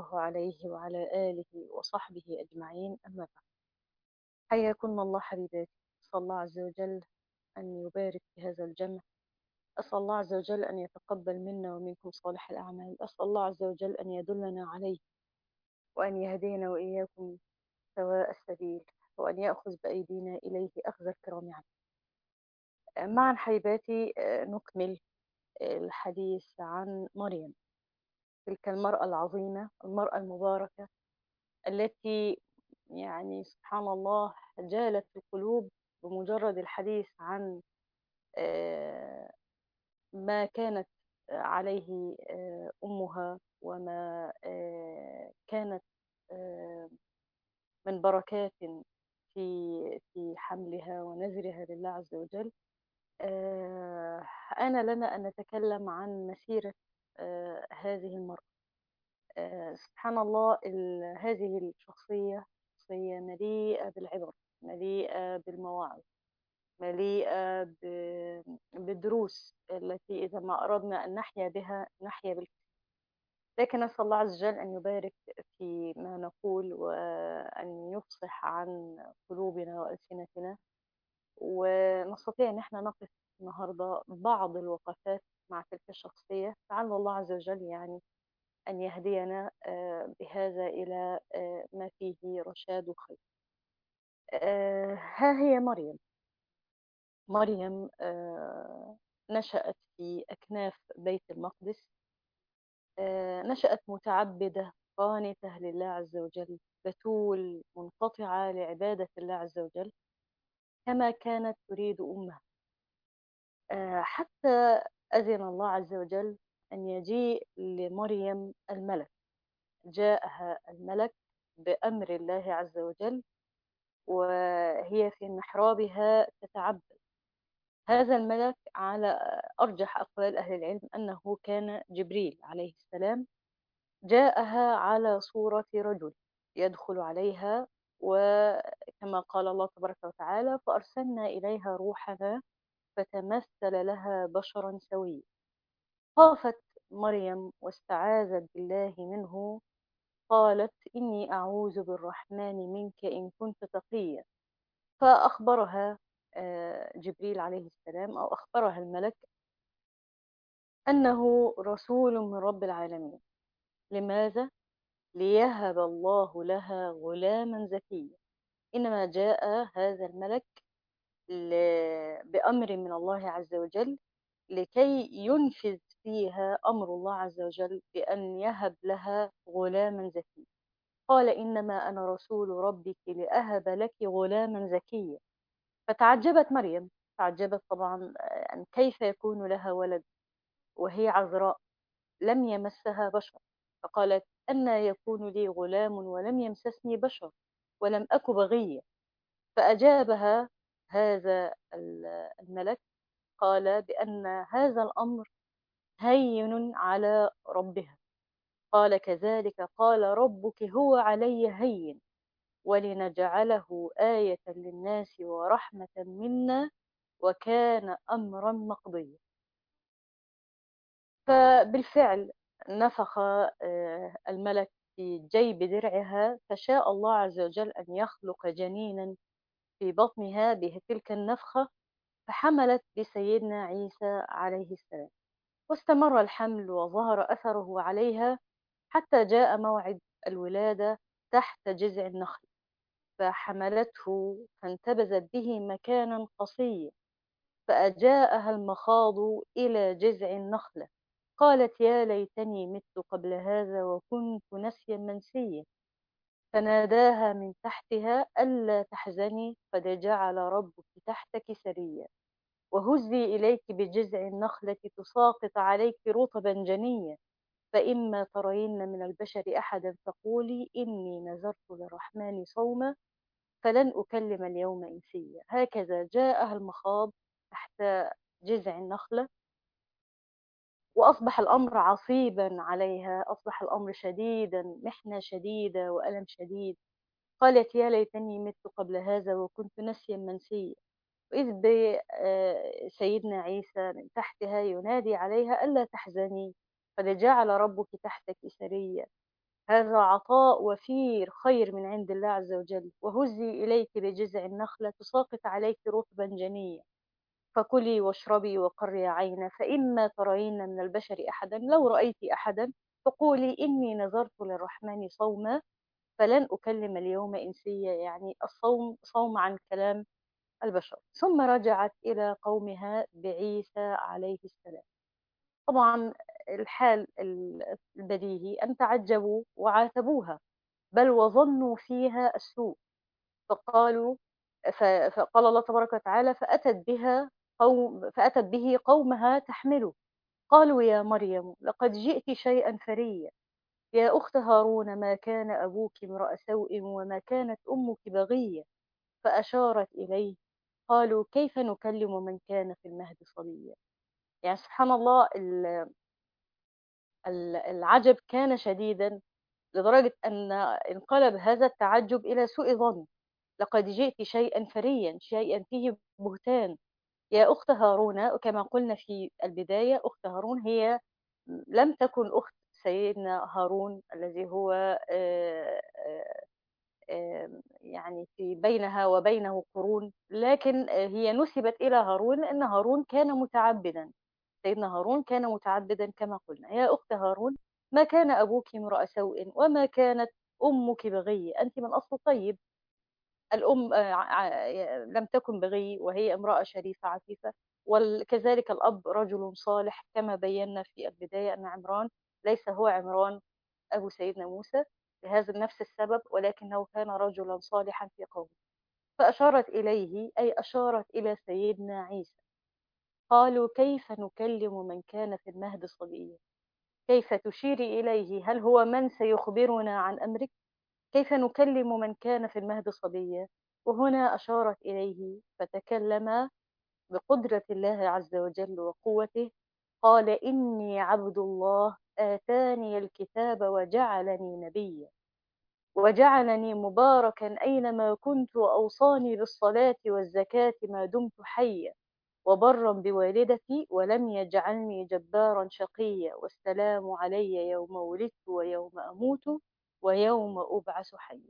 الله عليه وعلى آله وصحبه أجمعين، أما بعد. حياكم الله حبيباتي. أسأل الله عز وجل أن يبارك في هذا الجمع. أسأل الله عز وجل أن يتقبل منا ومنكم صالح الأعمال. أسأل الله عز وجل أن يدلنا عليه وأن يهدينا وإياكم سواء السبيل، وأن يأخذ بأيدينا إليه أخذ الكرام عنه. معا حبيباتي، نكمل الحديث عن مريم، تلك المرأة العظيمة، المرأة المباركة التي يعني سبحان الله جالت القلوب بمجرد الحديث عن آه، ما كانت عليه أمها، وما كانت من بركات في حملها ونذرها لله عز وجل. أنا لنا أن نتكلم عن مسيرة هذه المرأة. سبحان الله، هذه الشخصية شخصية مليئة بالعبر، مليئة بالمواعظ، مليئة بالدروس التي إذا ما أردنا أن نحيا بها نحيا بالكثير. لكن أسأل الله عز وجل أن يبارك في ما نقول، وأن يفصح عن قلوبنا وألسنتنا، ونستطيع أن احنا نقف النهاردة بعض الوقفات مع تلك الشخصية. لعل الله عز وجل يعني أن يهدينا بهذا إلى ما فيه رشاد وخير. ها هي مريم. مريم نشأت في أكناف بيت المقدس. نشأت متعبدة قانتة لله عز وجل، بتول منقطعة لعبادة الله عز وجل كما كانت تريد أمها. حتى أذن الله عز وجل أن يجيء لمريم الملك. جاءها الملك بأمر الله عز وجل، وهي في محرابها تتعبد. هذا الملك على أرجح أقوال أهل العلم أنه كان جبريل عليه السلام. جاءها على صورة رجل يدخل عليها، وكما قال الله تبارك وتعالى: فأرسلنا إليها روحنا فتمثل لها بشرا سويا. خافت مريم واستعاذت بالله منه، قالت: إني أعوذ بالرحمن منك إن كنت تقيا. فأخبرها جبريل عليه السلام، أو أخبرها الملك، أنه رسول من رب العالمين. لماذا؟ ليهب الله لها غلاما زكيا. إنما جاء هذا الملك بأمر من الله عز وجل لكي ينفذ فيها أمر الله عز وجل بأن يهب لها غلاما زكيا. قال: إنما أنا رسول ربك لأهب لك غلاما زكيا. فتعجبت مريم، تعجبت طبعا أن كيف يكون لها ولد وهي عذراء لم يمسها بشر. فقالت: أنى يكون لي غلام ولم يمسسني بشر ولم أك بغيا. فأجابها هذا الملك، قال بأن هذا الأمر هين على ربها. قال: كذلك قال ربك هو علي هين ولنجعله آية للناس ورحمة منا وكان أمرا مقضيا. فبالفعل نفخ الملك في جيب درعها، فشاء الله عز وجل أن يخلق جنينا في بطنها بتلك النفخة، فحملت بسيدنا عيسى عليه السلام. واستمر الحمل وظهر أثره عليها حتى جاء موعد الولادة تحت جذع النخل، فحملته فانتبذت به مكانا قصيا، فأجاءها المخاض إلى جذع النخلة. قالت: يا ليتني مت قبل هذا وكنت نسيا منسيا. فناداها من تحتها: ألا تحزني قد جعل ربك تحتك سريا، وهزي إليك بجذع النخلة تساقط عليك رطبا جنيا، فإما ترين من البشر أحدا فقولي إني نذرت للرحمن صوما فلن أكلم اليوم إنسيا. هكذا جاءها المخاض تحت جذع النخلة، وأصبح الأمر عصيبا عليها، أصبح الأمر شديدا، محنة شديدة وألم شديد. قالت: يا ليتني مت قبل هذا وكنت نسيا منسيا. وإذ بسيدنا عيسى من تحتها ينادي عليها: ألا تحزني قد جعل ربك تحتك سريا. هذا عطاء وفير خير من عند الله عز وجل. وهزي إليك بجذع النخلة تساقط عليك رطبا جنيا فكلي واشربي وقري عينا فإما ترين من البشر أحدا لو رأيت أحدا فقولي إني نذرت للرحمن صوما فلن أكلم اليوم إنسيا، يعني الصوم صوم عن كلام البشر. ثم رجعت إلى قومها بعيسى عليه السلام. طبعا الحال البديهي أن تعجبوا وعاتبوها، بل وظنوا فيها السوء. فقالوا فقال الله تبارك وتعالى فأتت به قومها تحمله. قالوا يا مريم لقد جئت شيئا فريا يا أخت هارون ما كان أبوك امرأ سوء وما كانت أمك بغية. فأشارت إليه. قالوا كيف نكلم من كان في المهد صبيا. يعني سبحان الله العجب كان شديدا لدرجة أن انقلب هذا التعجب إلى سوء ظن. لقد جئت شيئا فريا، شيئا فيه بهتان. يا أخت هارون، وكما قلنا في البداية أخت هارون هي لم تكن أخت سيدنا هارون الذي هو يعني في بينها وبينه قرون، لكن هي نسبت إلى هارون لأن هارون كان متعبدا. سيدنا هارون كان متعبدا كما قلنا. يا أخت هارون ما كان أبوك امرأ سوء وما كانت أمك بغي، أنت من أصل طيب. الأم لم تكن بغي وهي امرأة شريفة عفيفة. وكذلك الأب رجل صالح كما بينا في البداية أن عمران ليس هو عمران أبو سيدنا موسى لهذا نفس السبب، ولكنه كان رجلا صالحا في قومه. فأشارت إليه أي أشارت إلى سيدنا عيسى. قالوا كيف نكلم من كان في المهد صبيا. كيف تشيري إليه؟ هل هو من سيخبرنا عن أمرك؟ كيف نكلم من كان في المهد صبيا؟ وهنا أشارت إليه فتكلم بقدرة الله عز وجل وقوته. قال إني عبد الله آتاني الكتاب وجعلني نبيا وجعلني مباركا أينما كنت وأوصاني بالصلاة والزكاة ما دمت حيا وبرا بوالدتي ولم يجعلني جبارا شقيا والسلام علي يوم ولدت ويوم أموت ويوم أبعث حيا.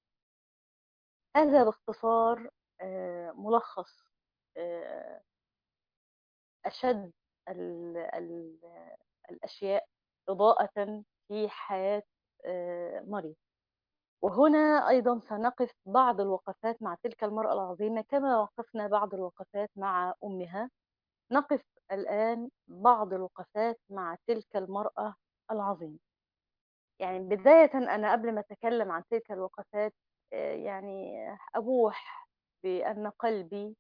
هذا باختصار ملخص آه، أشد ال الأشياء إضاءة في حياة مريم. وهنا أيضا سنقف بعض الوقفات مع تلك المرأة العظيمة كما وقفنا بعض الوقفات مع أمها. نقف الآن بعض الوقفات مع تلك المرأة العظيمة. يعني بداية أنا قبل ما أتكلم عن تلك الوقفات يعني أبوح بأن قلبي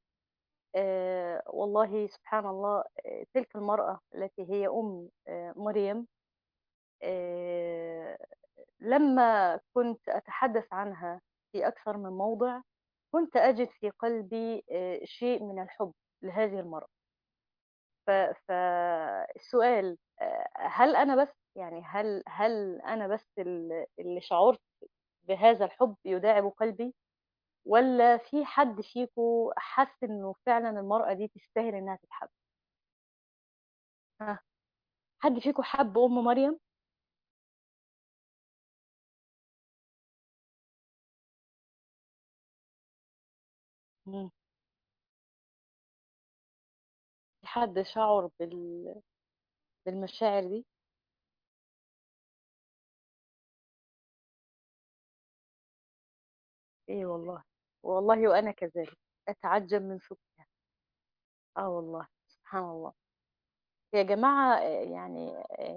والله سبحان الله تلك المرأة التي هي أم مريم آه، لما كنت أتحدث عنها في أكثر من موضع كنت أجد في قلبي شيء من الحب لهذه المرأة. فالسؤال هل أنا بس، يعني هل أنا بس اللي شعرت بهذا الحب يداعب قلبي، ولا في حد فيكم حس إنه فعلا المرأة دي تستاهل إنها تتحب؟ ها، حد فيكم حب أم مريم؟ مم. في حد شعر بالمشاعر دي؟ ايه والله، والله وانا كذلك اتعجب من صدقها. اه والله سبحان الله. يا جماعة يعني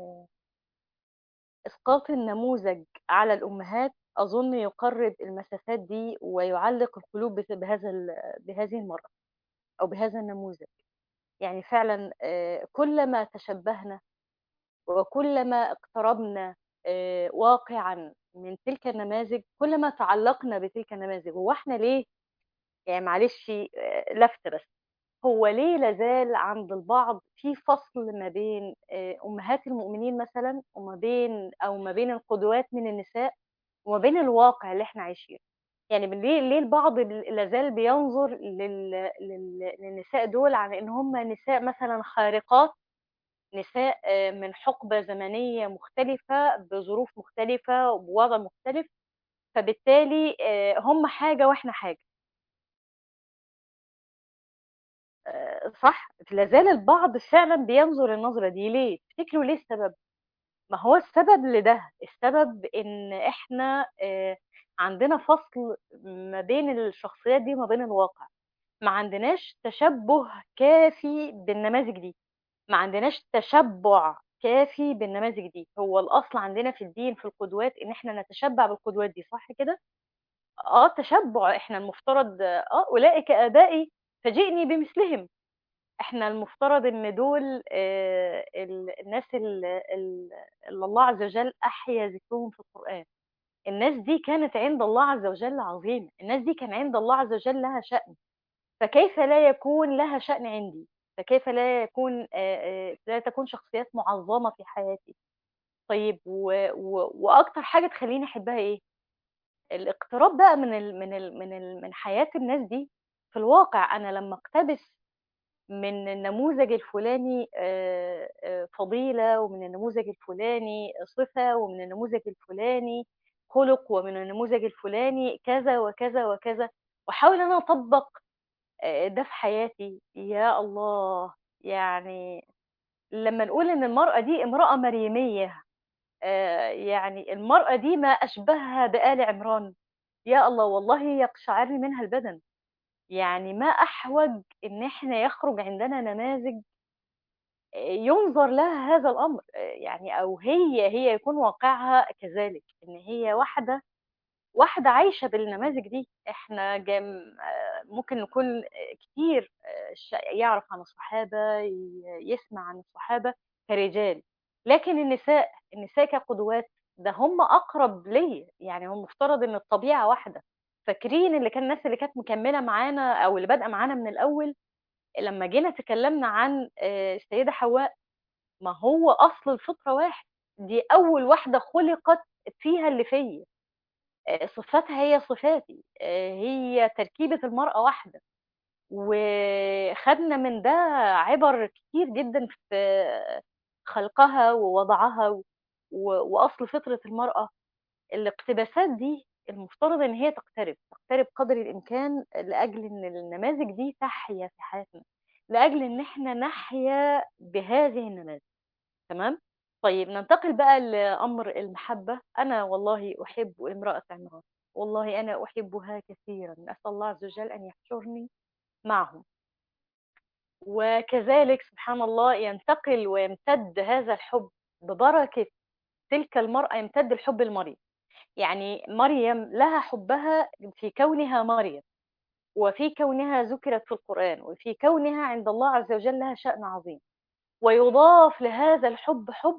اسقاط النموذج على الامهات اظن يقرب المسافات دي ويعلق القلوب بهذه المرأة او بهذا النموذج. يعني فعلا كلما تشبهنا وكلما اقتربنا واقعا من تلك النماذج كلما تعلقنا بتلك النماذج. هو احنا ليه، يعني معلش لفت بس، هو ليه لازال عند البعض في فصل ما بين أمهات المؤمنين مثلا ما بين القدوات من النساء وما بين الواقع اللي احنا عايشينه؟ يعني ليه البعض لازال بينظر للنساء دول على ان هم نساء مثلا خارقات نساء من حقبة زمنية مختلفة، بظروف مختلفة وبوضع مختلف، فبالتالي هم حاجة وإحنا حاجة. صح؟ لا زال البعض فعلًا بينظر النظرة دي، ليه؟ تفتكروا ليه السبب؟ ما هو السبب لده، السبب إن إحنا عندنا فصل ما بين الشخصيات دي وما بين الواقع، ما عندناش تشبُّه كافي بالنماذج دي، ما عندناش تشبُّع كافي بالنماذج دي، هو الأصل عندنا في الدين في القدوات إن إحنا نتشبَّع بالقدوات دي، صح كده؟ تشبُّع، إحنا المفترض أولئك آبائي فجئني بمثلهم. إحنا المفترض إن دول الناس اللي الله عز وجل أحيا ذكرهم في القرآن، الناس دي كانت عند الله عز وجل عظيمة، الناس دي كان عند الله عز وجل لها شأن، فكيف لا يكون لها شأن عندي؟ فكيف لا تكون شخصيات معظمة في حياتي؟ طيب وأكتر حاجة تخلّيني أحبها إيه؟ الاقتراب بقى من حياة الناس دي في الواقع، أنا لمّا أقتبس من النموذج الفلاني فضيلة، ومن النموذج الفلاني صفة، ومن النموذج الفلاني خُلُق، ومن النموذج الفلاني كذا وكذا وكذا، واحاول إن أنا أطبّق ده في حياتي، يا الله! يعني لمّا نقول إن المرأة دي امرأة مريمية، يعني المرأة دي ما أشبهها بآل عمران، يا الله والله يقشعر منها البدن، يعني ما أحوج إن إحنا يخرج عندنا نماذج يُنظر لها هذا الأمر، يعني أو هي يكون واقعها كذلك، إن هي واحدة عايشة بالنماذج دي، إحنا ممكن نكون كتير يعرف عن الصحابة، يسمع عن الصحابة كرجال، لكن النساء كقدوات ده هم أقرب ليّا، يعني هو المفترض إن الطبيعة واحدة، فاكرين الناس اللي كانت مكمّلة معانا أو اللي بادئة معانا من الأول، لمّا جينا تكلّمنا عن السيدة حواء، ما هو أصل الفطرة واحد، دي أول واحدة خُلقت فيها اللي فيّا، صفاتها هي صفاتي، هي تركيبة المرأة واحدة، وخدنا من ده عِبَر كتير جدًا في خلقها ووضعها وأصل فطرة المرأة، الاقتباسات دي المفترض إن هي تقترب قدر الإمكان لأجل إن النماذج دي تحيا في حياتنا، لأجل إن إحنا نحيا بهذه النماذج. تمام؟ طيب ننتقل بقى لأمر المحبة، أنا والله أحب امرأة عمران، والله أنا أحبها كثيرًا، أسأل الله عز وجل أن يحشرني معهم، وكذلك سبحان الله ينتقل ويمتد هذا الحب ببركة تلك المرأة يمتد الحب لمريم، يعني مريم لها حبها في كونها مريم، وفي كونها ذُكرت في القرآن، وفي كونها عند الله عز وجل لها شأن عظيم، ويُضاف لهذا الحب حب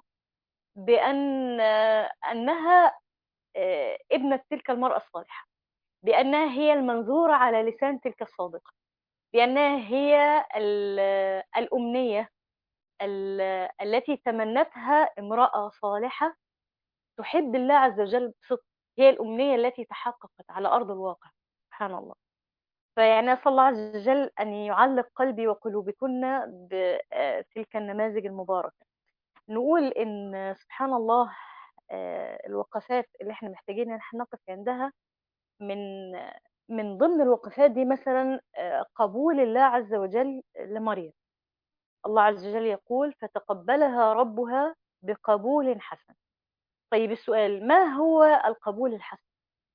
أنها ابنة تلك المرأة الصالحة، بأنها هي المنظورة على لسان تلك الصادقة، بأنها هي الأمنية التي تمنتها امرأة صالحة تحب الله عز وجل بصدق، هي الأمنية التي تحققت على أرض الواقع، سبحان الله. فيعني أسأل الله عز وجل أن يعلق قلبي وقلوبكن بتلك النماذج المباركة. نقول إن سبحان الله الوقفات اللي إحنا محتاجين إن إحنا نقف عندها من من ضمن الوقفات دي مثلًا قبول الله عز وجل لمريم، الله عز وجل يقول: "فتقبلها ربها بقبول حسن." طيب السؤال ما هو القبول الحسن؟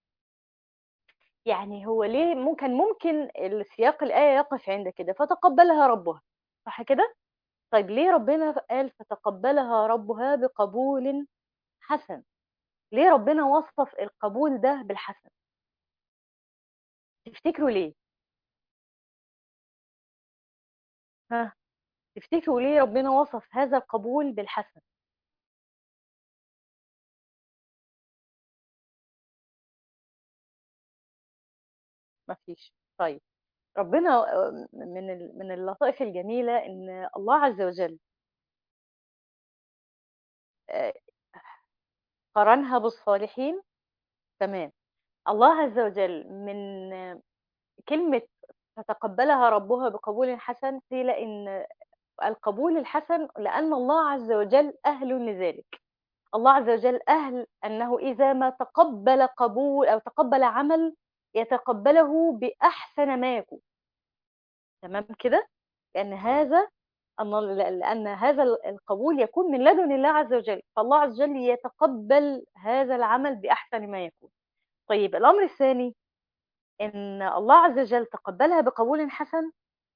يعني هو ليه ممكن سياق الآية يقف عند كده، فتقبلها ربها، صح كده؟ طيب ليه ربنا قال فتقبلها ربها بقبول حسن؟ ليه ربنا وصف القبول ده بالحسن؟ تفتكروا ليه؟ ها، تفتكروا ليه ربنا وصف هذا القبول بالحسن؟ ما فيش. طيب ربنا من اللطائف الجميلة إن الله عز وجل آآ قارنها بالصالحين، تمام. الله عز وجل من كلمة فتقبلها ربها بقبول حسن قيل إن القبول الحسن لأن الله عز وجل أهل لذلك. الله عز وجل أهل أنه إذا ما تقبل قبول أو تقبل عمل يتقبله بأحسن ما يكون. تمام كده؟ لأن هذا القبول يكون من لدن الله عز وجل، فالله عز وجل يتقبل هذا العمل بأحسن ما يكون. طيب الأمر الثاني، إن الله عز وجل تقبلها بقبول حسن.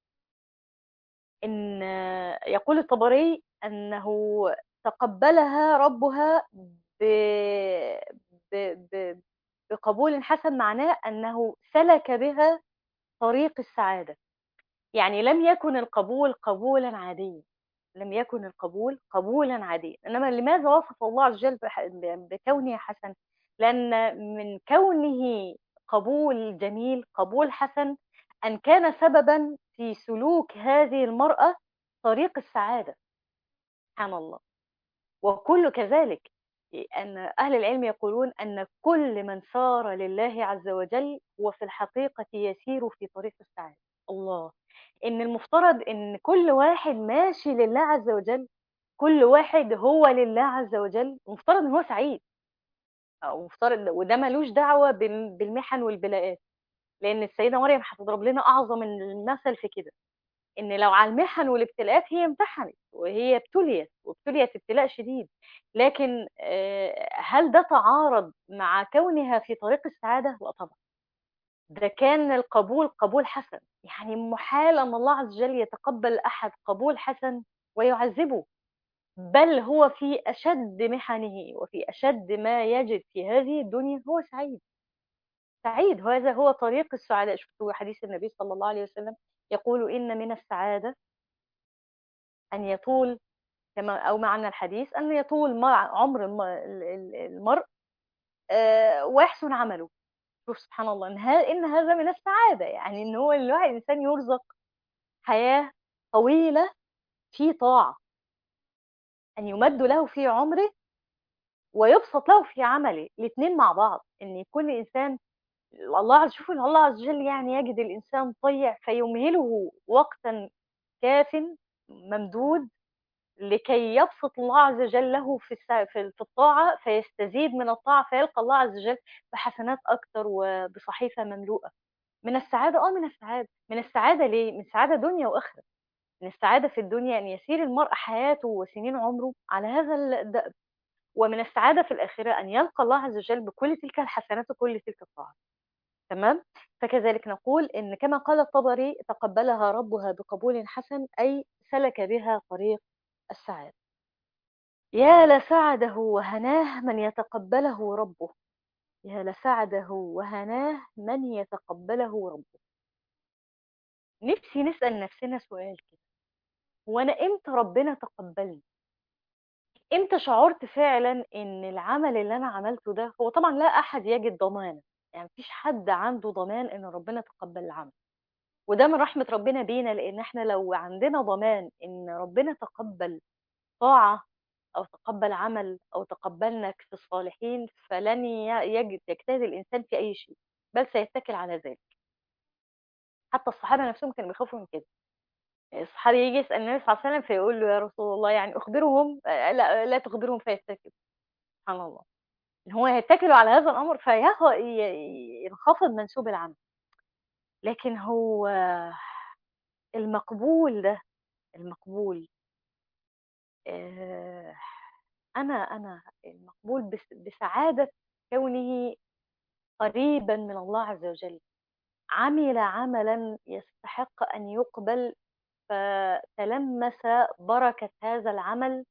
إن يقول الطبري أنه تقبلها ربها ب... ب... ب... بقبول حسن، معناه أنه سلك بها طريق السعادة. يعني لم يكن القبول قبولا عاديا، لم يكن القبول قبولا عاديا، إنما لماذا وصف الله عز وجل بكونه حسن؟ لأن من كونه قبول جميل، قبول حسن، أن كان سببا في سلوك هذه المرأة طريق السعادة. سبحان الله. وكل كذلك، أن أهل العلم يقولون أن كل من سار لله عز وجل هو في الحقيقة يسير في طريق السعادة. الله. إن المفترض إن كل واحد ماشي لله عز وجل، كل واحد هو لله عز وجل، مفترض إن هو سعيد، أو مفترض، وده ملوش دعوة بالمحن والبلاءات. لأن السيدة مريم هتضرب لنا أعظم المثل في كده، ان لو على المحن والابتلاءات هي امتحنت وهي وابتليت ابتلاء شديد، لكن هل ده تعارض مع كونها في طريق السعادة؟ لا طبعا. ده كان القبول قبول حسن. يعني محال ان الله عز وجل يتقبل احد قبول حسن ويعذبه، بل هو في اشد محنه وفي اشد ما يجد في هذه الدنيا هو سعيد. سعيد، هذا هو طريق السعادة. شفتوا حديث النبي صلى الله عليه وسلم يقول إن من السعادة أن يطول، كما أو معنى الحديث أن يطول عمر المرء ويحسن عمله. شوف سبحان الله، إن هذا من السعادة، يعني إن هو الواحد الإنسان يرزق حياة طويلة في طاعة، أن يمد له في عمره ويبسط له في عمله، الاثنين مع بعض. إن يكون الإنسان شوفوا إن الله عز وجل يعني يجد الإنسان طيع فيمهله وقتا كاف ممدود لكي يبسط الله عز وجل له في الطاعة، فيستزيد من الطاعة، فيلقى الله عز وجل بحسنات أكتر وبصحيفة مملوءة. من السعادة، من السعادة، من السعادة ليه؟ من السعادة دنيا وآخرة. من السعادة في الدنيا أن يسير المرء حياته وسنين عمره على هذا الدأب، ومن السعادة في الآخرة أن يلقى الله عز وجل بكل تلك الحسنات وكل تلك الطاعات. تمام. فكذلك نقول إن كما قال الطبري تقبلها ربها بقبول حسن، أي سلك بها طريق السعادة. يا لسعده وهناه من يتقبله ربه. يا لسعده وهناه من يتقبله ربه. نفسي نسأل نفسنا سؤال كده، هو أنا إمتى ربنا تقبلني؟ إمتى شعرت فعلا إن العمل اللي أنا عملته ده، هو طبعا لا أحد يجد ضمان، يعني مفيش حد عنده ضمان إن ربنا تقبل العمل، وده من رحمة ربنا بينا، لأن احنا لو عندنا ضمان إن ربنا تقبل طاعة أو تقبل عمل أو تقبلنا في الصالحين، فلن يجتهد الإنسان في أي شيء، بل سيتكل على ذلك. حتى الصحابة نفسهم كانوا بيخافوا من كده. الصحابي يجي يسأل النبي صلى الله عليه وسلم فيقول له يا رسول الله، يعني أخبرهم، لا لا تخبرهم فيتكلوا. سبحان الله، إن هو يتكلوا على هذا الأمر فينخفض منسوب العمل. لكن هو المقبول ده، المقبول، آه، أنا المقبول بسعادة كونه قريبا من الله عز وجل، عمل عملا يستحق أن يقبل، فتلمس بركة هذا العمل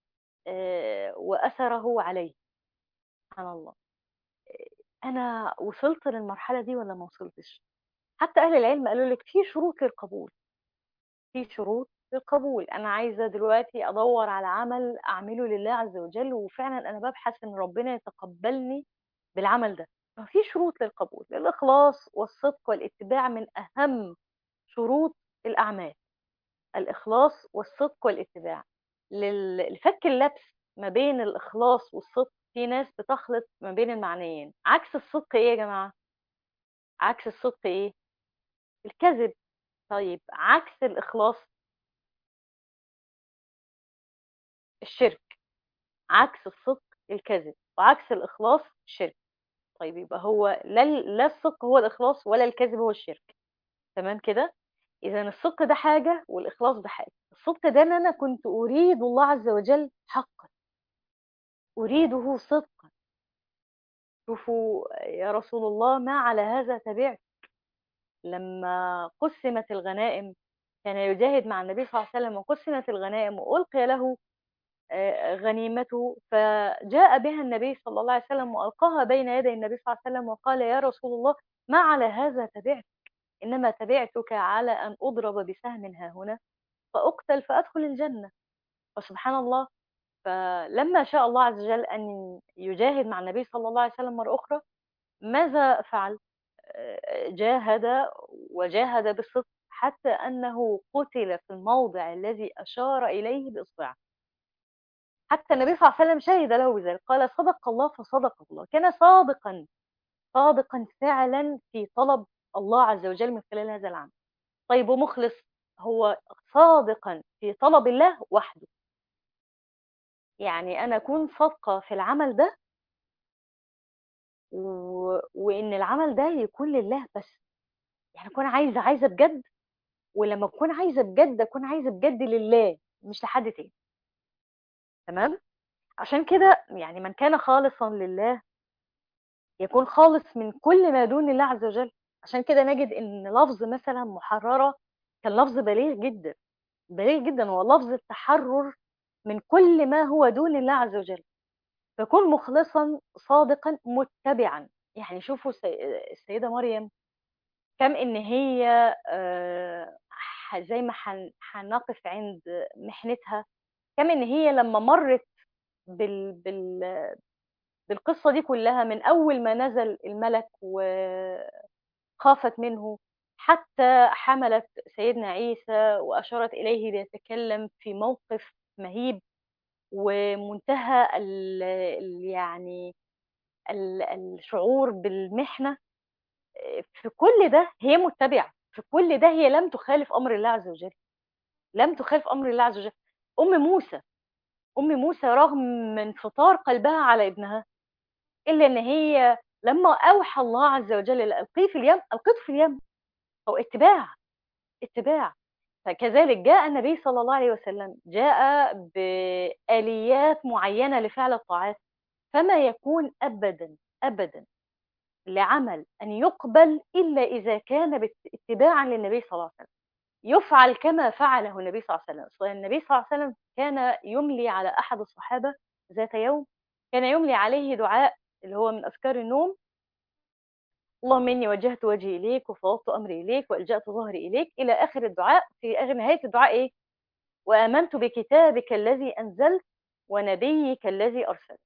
وأثره عليه. سبحان الله. أنا وصلت للمرحلة دي ولا ما وصلتش؟ حتى أهل العلم قالوا لك في شروط للقبول، في شروط للقبول. أنا عايزة دلوقتي أدور على عمل أعمله لله عز وجل، وفعلا أنا ببحث إن ربنا يتقبلني بالعمل ده. ففي شروط للقبول، الإخلاص والصدق والاتباع من أهم شروط الأعمال. الإخلاص والصدق والاتباع. لفك اللبس ما بين الإخلاص والصدق، في ناس بتخلط ما بين المعنيين. عكس الصدق إيه يا جماعة؟ عكس الصدق إيه؟ الكذب. طيب عكس الإخلاص؟ الشرك. عكس الصدق الكذب، وعكس الإخلاص الشرك. طيب يبقى هو لا الصدق هو الإخلاص ولا الكذب هو الشرك. تمام كده؟ إذا الصدق ده حاجة والإخلاص ده حاجة. الصدق ده إن أنا كنت أريد الله عز وجل حقا، أريده صدقا. شوفوا يا رسول الله، ما على هذا تبعت. لما قسمت الغنائم كان يجاهد مع النبي صلى الله عليه وسلم، وقسمت الغنائم وألقي له غنيمته، فجاء بها النبي صلى الله عليه وسلم وألقاها بين يدي النبي صلى الله عليه وسلم وقال: يا رسول الله، ما على هذا تبعت، إنما تبعتك على أن أضرب بسهم ها هنا فأقتل فأدخل الجنة. وسبحان الله، فلما شاء الله عز وجل أن يجاهد مع النبي صلى الله عليه وسلم مرة أخرى، ماذا فعل؟ جاهد، وجاهد بالصدق حتى أنه قتل في الموضع الذي أشار إليه بإصبعه. حتى النبي صلى الله عليه وسلم شهد له بذلك، قال: صدق الله فصدق الله. كان صادقا، صادقا فعلا في طلب الله عز وجل من خلال هذا العمل. طيب ومخلص؟ هو صادقا في طلب الله وحده. يعني أنا أكون صادقة في العمل ده، وإن العمل ده يكون لله بس. يعني أكون عايزة بجد، ولما أكون عايزة بجد أكون عايزة بجد لله، مش لحد تاني. تمام. عشان كده يعني من كان خالصا لله يكون خالص من كل ما دون الله عز وجل. عشان كده نجد ان لفظ مثلا محررة كان لفظ بليغ جدا، بليغ جدا، هو لفظ التحرر من كل ما هو دون الله عز وجل. فكن مخلصا صادقا متبعا. يعني شوفوا السيدة مريم، كم ان هي زي ما هنقف عند محنتها، كم ان هي لما مرت بال بالقصة دي كلها، من أول ما نزل الملك وخافت منه حتى حملت سيدنا عيسى وأشارت إليه ليتكلم في موقف مهيب، ومنتهى يعني الشعور بالمحنة. في كل ده هي متبعة، في كل ده هي لم تخالف أمر الله عز وجل، لم تخالف أمر الله عز وجل. أم موسى، أم موسى رغم من انفطار قلبها على ابنها، إلا إن هي لما أوحى الله عز وجل ألقيه في اليم، ألقته في اليم. أو اتباع، اتباع. فكذلك جاء النبي صلى الله عليه وسلم، جاء بآليات معينة لفعل الطاعات. فما يكون أبدا أبدا لعمل أن يقبل إلا إذا كان اتباعا للنبي صلى الله عليه وسلم، يفعل كما فعله النبي صلى الله عليه وسلم. النبي صلى الله عليه وسلم كان يملي على أحد الصحابة ذات يوم، كان يملي عليه دعاء اللي هو من أذكار النوم: اللهم إني وجهت وجهي إليك وفوضت أمري إليك وألجأت ظهري إليك، إلى آخر الدعاء. في آخر نهاية الدعاء إيه؟ وآمنت بكتابك الذي أنزلت ونبيك الذي أرسلت.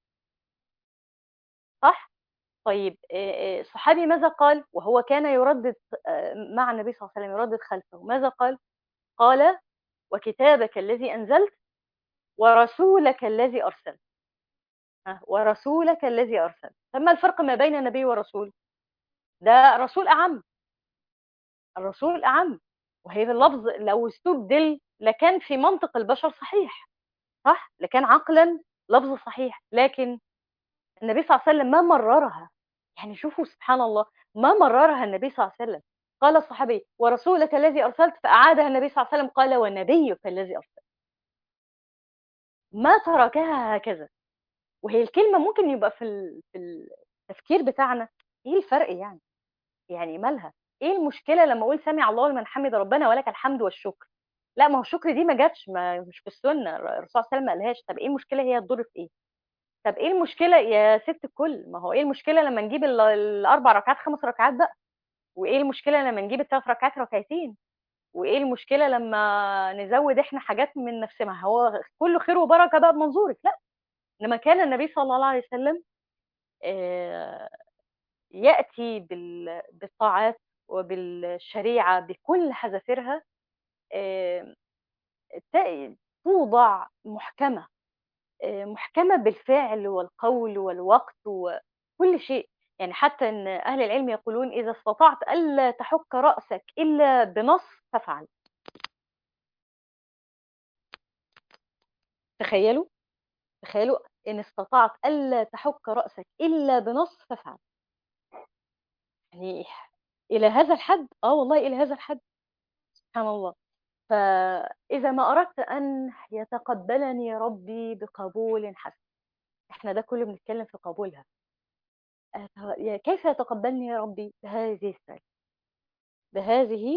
صح؟ طيب الصحابي ماذا قال وهو كان يردد مع النبي صلى الله عليه وسلم، يردد خلفه؟ ماذا قال؟ قال: وكتابك الذي أنزلت ورسولك الذي أرسلت. ورسولك الذي أرسلت. فما الفرق ما بين النبي والرسول؟ ده رسول أعم، الرسول أعم. وهي اللفظ لو استبدل لكان في منطق البشر صحيح، صح، لكان عقلا لفظ صحيح، لكن النبي صلى الله عليه وسلم ما مررها. يعني شوفوا سبحان الله، ما مررها النبي صلى الله عليه وسلم. قال الصحابي: ورسولك الذي أرسلت، فأعادها النبي صلى الله عليه وسلم قال: ونبيك الذي أرسلت. ما تركها هكذا. وهي الكلمة ممكن يبقى في التفكير بتاعنا ايه الفرق يعني؟ يعني مالها؟ ايه المشكلة لما اقول سمع الله لمن حمد ربنا ولك الحمد والشكر؟ لا، ما هو الشكر دي ما جاتش، ما مش في السنة، الرسول صلى الله عليه وسلم ما قالهاش. طب ايه المشكلة؟ هي تضر في ايه؟ طب ايه المشكلة يا ست الكل؟ ما هو ايه المشكلة لما نجيب الاربع ركعات 5 ركعات بقى؟ وايه المشكلة لما نجيب ال3 ركعات ركعتين؟ وايه المشكلة لما نزود احنا حاجات من نفسنا؟ ما هو كله خير وبركة بقى بمنظورك. لا، لما كان النبي صلى الله عليه وسلم آه، يأتي بالطاعات وبالشريعة بكل حذافيرها، آه، توضع محكمة، محكمة بالفعل والقول والوقت وكل شيء. يعني حتى ان اهل العلم يقولون: اذا استطعت الا تحك رأسك الا بنص فافعل. تخيلوا. تخيلوا إن استطعت ألا تحك رأسك إلا بنص فافعل. يعني إلى هذا الحد، والله إلى هذا الحد، سبحان الله. فإذا ما أردت أن يتقبلني ربي بقبول حسن، إحنا ده كله بنتكلم في قبولها. كيف يتقبلني يا ربي؟ بهذه السنة، بهذه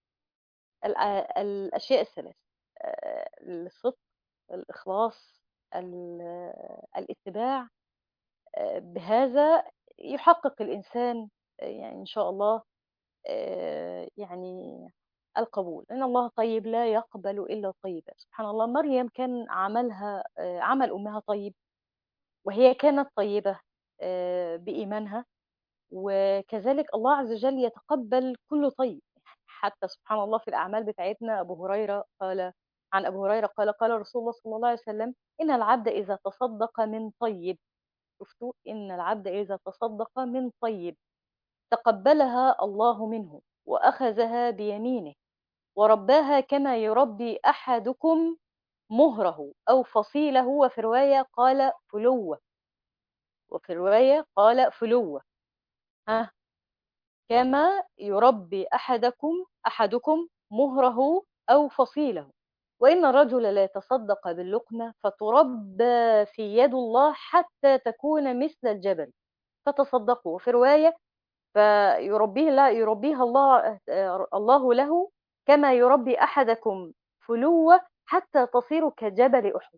الأشياء الثلاث: الصدق، الإخلاص، الاتباع. بهذا يحقق الإنسان يعني إن شاء الله يعني القبول. إن الله طيب لا يقبل إلا طيبا. سبحان الله، مريم كان عملها عمل أمها طيب، وهي كانت طيبة بإيمانها، وكذلك الله عز وجل يتقبل كل طيب. حتى سبحان الله في الأعمال بتاعتنا، عن أبو هريرة قال قال رسول الله صلى الله عليه وسلم: إن العبد إذا تصدق من طيب، شفتوا، إن العبد إذا تصدق من طيب تقبلها الله منه وأخذها بيمينه ورباها كما يربي أحدكم مهره أو فصيله، وفي رواية قال فلوة. ها، كما يربي أحدكم مهره أو فصيله. وإن الرجل لا يتصدق باللقمة فتربى في يد الله حتى تكون مثل الجبل فتصدقوا. وفي رواية يربيها الله له كما يربي أحدكم فلوة حتى تصير كجبل أحد.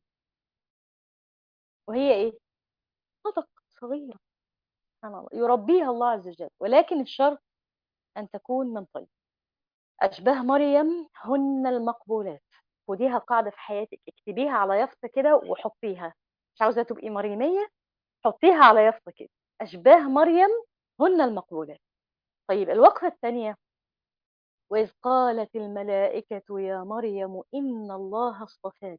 وهي إيه؟ صدق صغيرة، سبحان الله، يربيها الله عز وجل، ولكن الشرط أن تكون من طيب. أشباه مريم هن المقبولات. خديها قاعدة في حياتك، اكتبيها على يافطة كده وحطيها. مش عاوزة تبقي مريمية، حطيها على يافطة كده: أشباه مريم هن المقبولات. طيب الوقفة الثانية: وإذ قالت الملائكة يا مريم إن الله اصطفاك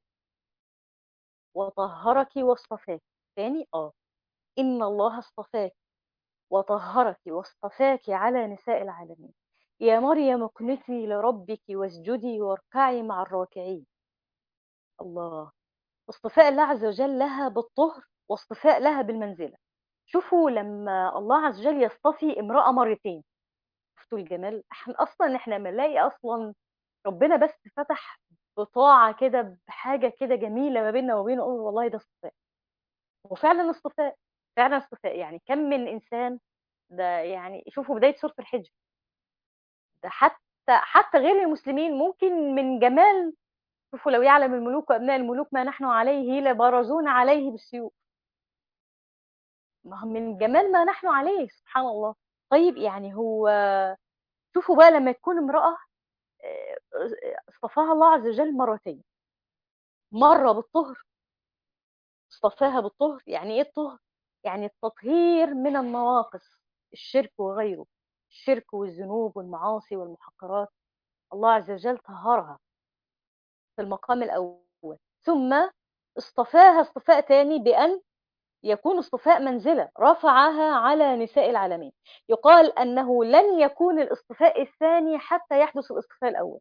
وطهرك واصطفاك. تاني إن الله اصطفاك وطهرك واصطفاك على نساء العالمين. يا مريم اقنتي لربك واسجدي واركعي مع الراكعين. الله، اصطفاء الله عز وجل لها بالطهر واصطفاء لها بالمنزلة. شوفوا لما الله عز وجل يصطفي امرأة مرتين، شفتوا الجمال. احنا بنلاقي اصلا ربنا بس فتح بطاعة كده، بحاجة كده جميلة ما بيننا وبينه، أقول والله ده اصطفاء. وفعلا اصطفاء، فعلا اصطفاء. يعني كم من إنسان، ده يعني شوفوا بداية سورة الحجر، ده حتى غير المسلمين ممكن من جمال. شوفوا لو يعلم الملوك وأبناء الملوك ما نحن عليه لبرزون عليه بالسيوف. ما هم من جمال ما نحن عليه، سبحان الله. طيب يعني هو، شوفوا بقى لما تكون امرأة اصطفاها الله عز وجل مرتين: مرة بالطهر، اصطفاها بالطهر. يعني ايه الطهر؟ يعني التطهير من النواقص، الشرك وغيره، الشرك والذنوب والمعاصي والمحقرات. الله عز وجل طهرها في المقام الأول. ثم اصطفاها اصطفاء تاني بأن يكون اصطفاء منزلة، رفعها على نساء العالمين. يقال أنه لن يكون الاصطفاء الثاني حتى يحدث الاصطفاء الأول.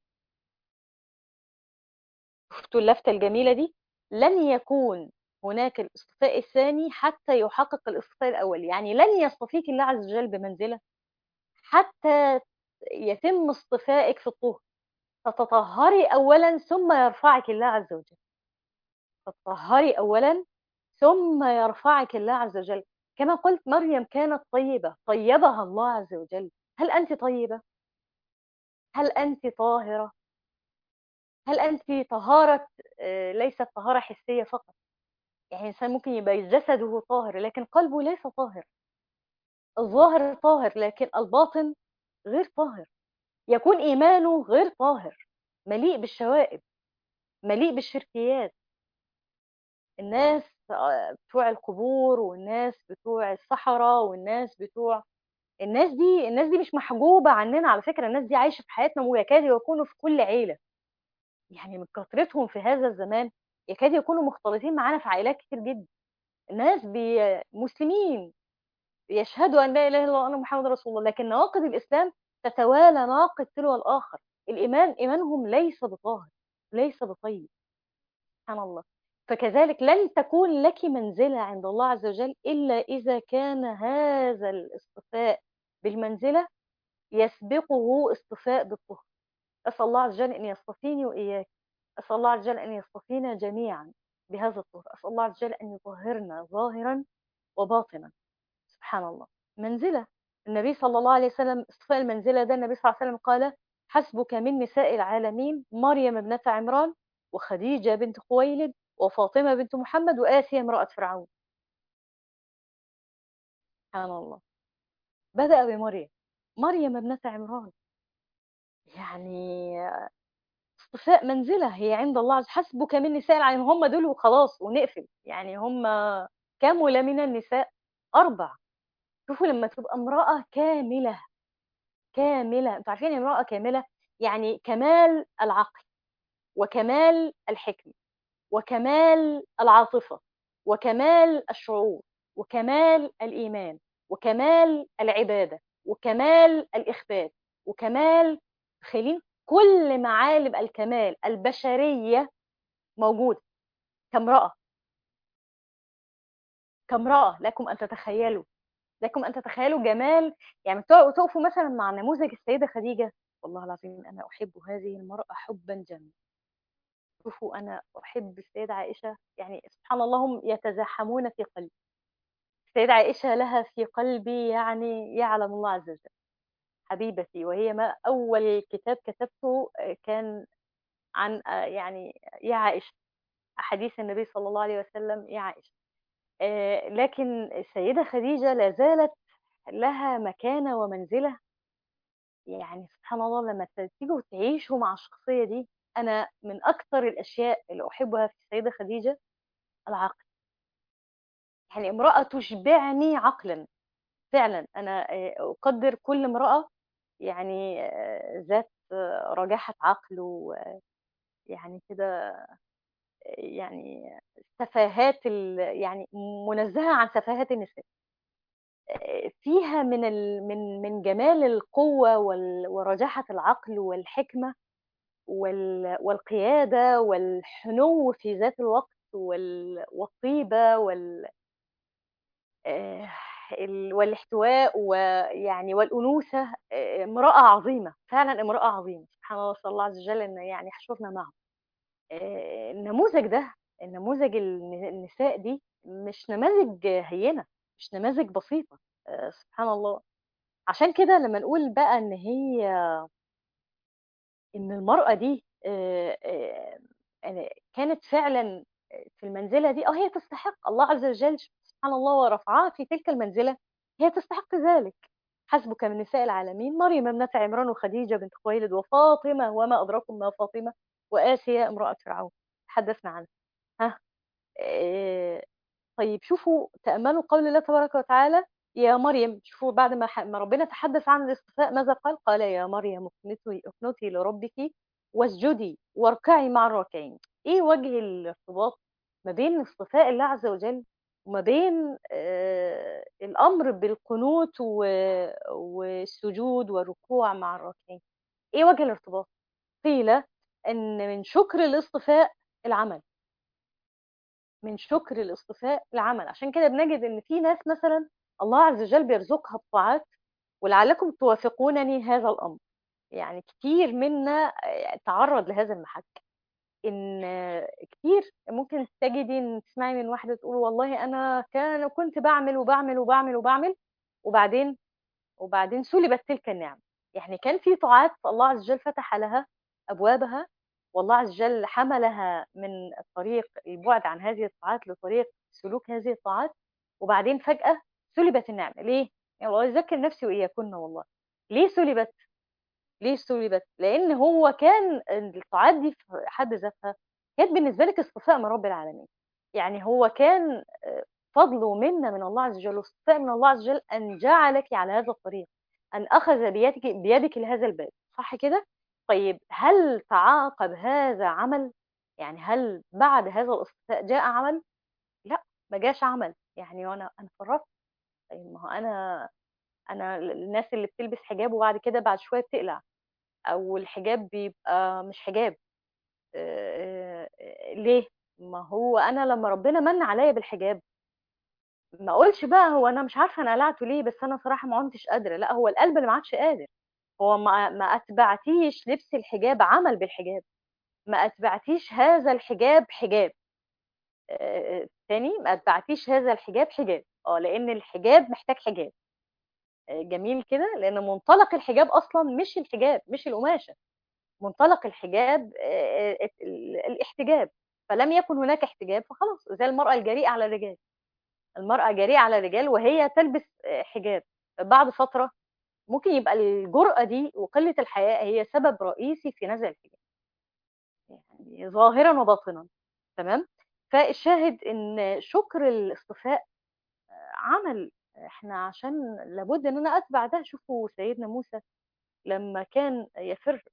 شفتوا اللفتة الجميلة دي؟ لن يكون هناك الاصطفاء الثاني حتى يحقق الاصطفاء الأول. يعني لن يصطفيك الله عز وجل بمنزلة حتى يتم اصطفائك في الطهر، فتطهري أولا ثم يرفعك الله عز وجل. تطهري أولا ثم يرفعك الله عز وجل. كما قلت مريم كانت طيبة، طيبها الله عز وجل. هل أنت طيبة؟ هل أنت طاهرة؟ هل أنت طهارة ليست طهارة حسية فقط؟ يعني إنسان ممكن يبقى جسده طاهر لكن قلبه ليس طاهر. الظاهر طاهر لكن الباطن غير طاهر. يكون إيمانه غير طاهر، مليء بالشوائب، مليء بالشركيات. الناس بتوع القبور، والناس بتوع الصحراء، الناس دي مش محجوبة عننا على فكرة. الناس دي عايشة في حياتنا ويكاد يكونوا في كل عيلة. يعني من كثرتهم في هذا الزمان يكاد يكونوا مختلطين معانا في عائلات كتير جدا. الناس مسلمين يشهدوا أن لا إله إلا الله وأن محمد رسول الله، لكن نواقض الإسلام تتوالى ناقض تلو الآخر. إيمانهم ليس بطاهر، ليس بطيب، سبحان الله. فكذلك لن تكون لك منزلة عند الله عز وجل إلا إذا كان هذا الاصطفاء بالمنزلة يسبقه اصطفاء بالطهر. أسأل الله عز وجل أن يصطفيني وإياك. أسأل الله عز وجل أن يصطفينا جميعا بهذا الطهر. أسأل الله عز وجل أن يطهرنا ظاهرا وباطنا. سبحان الله. منزلة. النبي صلى الله عليه وسلم اصطفاء المنزلة ده، النبي صلى الله عليه وسلم قال: حسبك من نساء العالمين مريم ابنة عمران، وخديجة بنت خويلد، وفاطمة بنت محمد، وآسيا امرأة فرعون. سبحان الله. بدأ بمريم، مريم ابنة عمران. يعني اصطفاء منزلة هي عند الله عز. حسبك من نساء العالمين، هم دول وخلاص ونقفل. يعني هم كمل من النساء 4. شوفوا لما تبقى امرأة كاملة، كاملة. انتوا عارفين امرأة كاملة يعني كمال العقل، وكمال الحكمة، وكمال العاطفة، وكمال الشعور، وكمال الإيمان، وكمال العبادة، وكمال الإخبات، وكمال، تخيلين كل معالم الكمال البشرية موجودة كامرأة. كامرأة لكم أن تتخيلوا، لكم أن تتخيلوا جمال. يعني تقفوا مثلا مع نموذج السيدة خديجة. والله العظيم أنا أحب هذه المرأة حبا جما. شوفوا أنا أحب السيدة عائشة، يعني سبحان الله هم يتزاحمون في قلبي. السيدة عائشة لها في قلبي يعني يعلم الله عز وجل حبيبتي. وهي ما أول كتاب كتبته كان عن يعني يا عائشة، أحاديث النبي صلى الله عليه وسلم يا عائشة. لكن السيدة خديجة لا زالت لها مكانة ومنزلة. يعني سبحان الله لما تيجوا تعيشوا مع الشخصية دي. أنا من أكثر الأشياء اللي أحبها في السيدة خديجة العقل. يعني امرأة تشبعني عقلا. فعلا أنا أقدر كل امرأة يعني ذات رجاحة عقل، ويعني كده يعني سفاهات يعني منزهة عن سفاهات النساء. فيها من جمال القوة ورجاحة العقل والحكمة والقيادة والحنو في ذات الوقت والطيبة آه، والاحتواء ويعني والأنوثة. امرأة عظيمة، فعلا امرأة عظيمة. سبحان الله، صلى الله عز وجل أن يعني يحشرنا معه. النموذج ده، النموذج النساء دي مش نماذج هينة، مش نماذج بسيطة. سبحان الله. عشان كده لما نقول بقى ان المرأة دي كانت فعلا في المنزلة دي، هي تستحق الله عز وجل سبحان الله ورفعها في تلك المنزلة. هي تستحق ذلك. حسبك من نساء العالمين مريم ابنة عمران، وخديجة بنت خويلد، وفاطمة وما أدراكم ما فاطمة، وآسيا امرأة فرعون. تحدثنا عنها. ها. آه، طيب شوفوا تأملوا قول الله تبارك وتعالى: يا مريم. شوفوا بعد ما ربنا تحدث عن الاصطفاء ماذا قال؟ قال: يا مريم اقنتي لربك واسجدي واركعي مع الراكعين. ايه وجه الارتباط ما بين اصطفاء الله عز وجل وما بين الأمر بالقنوت والسجود والركوع مع الراكعين؟ ايه وجه الارتباط؟ قيل ان من شكر الاصطفاء العمل. من شكر الاصطفاء العمل. عشان كده بنجد ان في ناس مثلا الله عز وجل بيرزقها بطاعات، ولعلكم توافقونني هذا الامر. يعني كتير منا تعرض لهذا المحك. ان كتير ممكن تجدي ان تسمعي من واحده تقول: والله انا كنت بعمل وبعمل وبعمل وبعمل، وبعدين سلبت تلك النعمة. يعني كان في طاعات الله عز وجل فتح لها أبوابها، والله عز وجل حملها من الطريق البعد عن هذه الطاعات لطريق سلوك هذه الطاعات، وبعدين فجأة سلبت النعمة. ليه؟ يعني الله يذكر نفسي وإياكن والله. ليه سلبت؟ ليه سلبت؟ لأن هو كان الطاعات دي في حد ذاتها كانت بالنسبة لك اصطفاء من رب العالمين. يعني هو كان فضل ومنة من الله عز وجل، واصطفاء من الله عز وجل أن جعلك على هذا الطريق، أن أخذ بيدك لهذا الباب. صح كده؟ طيب هل تعاقب هذا عمل؟ يعني هل بعد هذا الاصطفاء جاء عمل؟ لا، ما جاش عمل. يعني وانا فرطت. طيب ما هو انا الناس اللي بتلبس حجاب وبعد كده بعد شويه بتقلع، او الحجاب بيبقى مش حجاب. ليه؟ ما هو أنا لمّا ربنا مَنّ عليَّ بالحجاب، ما أقولش بقى هو أنا مش عارفة أنا قلعته ليه، بس أنا صراحة ما عُنتش قادرة، لأ هو القلب اللي ما عادش قادر، هو ما أتبعتيش لبس الحجاب عمل بالحجاب، ما أتبعتيش هذا الحجاب حجاب، تاني ما أتبعتيش هذا الحجاب حجاب، لإن الحجاب محتاج حجاب، جميل كده، لإن منطلق الحجاب أصلًا مش الحجاب، مش القماشة، منطلق الحجاب الاحتجاب، فلم يكن هناك احتجاب فخلاص زي المرأة الجريئة على الرجال، المرأة جريئة على الرجال وهي تلبس حجاب، بعد فترة ممكن يبقى الجرأة دي وقلة الحياء هي سبب رئيسي في نزع الحجاب، يعني ظاهرًا وباطنًا، تمام؟ فالشاهد إن شكر الاصطفاء عمل، إحنا عشان لابد إن أنا أتبع ده، شوفوا سيدنا موسى لمّا كان يفِرّ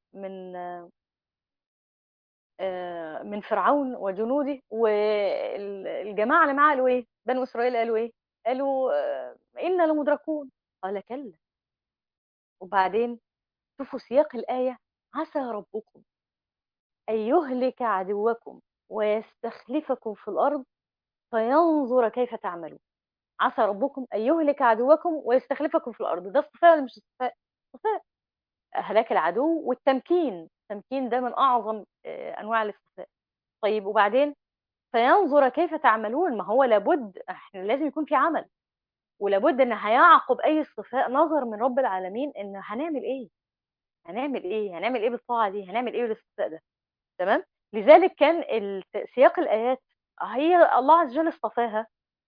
من فرعون وجنوده الجماعة اللي معاه قالوا إيه، بنو إسرائيل قالوا إيه، قالوا إنا لمدركون، قال كلا، وبعدين شوفوا سياق الآية، عسى ربكم أن يهلك عدوكم ويستخلفكم في الأرض فينظر كيف تعملون، عسى ربكم أن يهلك عدوكم ويستخلفكم في الأرض، ده اصطفاء والّا مش اصطفاء؟ اصطفاء، إهلاك العدو والتمكين، التمكين ده من أعظم أنواع الاصطفاء، طيب وبعدين فينظر كيف تعملون، ما هو لابد إحنا لازم يكون في عمل، ولابد إن هيعقب أي اصطفاء نظر من رب العالمين إن هنعمل إيه، هنعمل إيه، هنعمل إيه بالطاعة دي، هنعمل إيه بالاصطفاء ده، تمام، لذلك كان سياق الآيات هي الله عز وجل اصطفاها،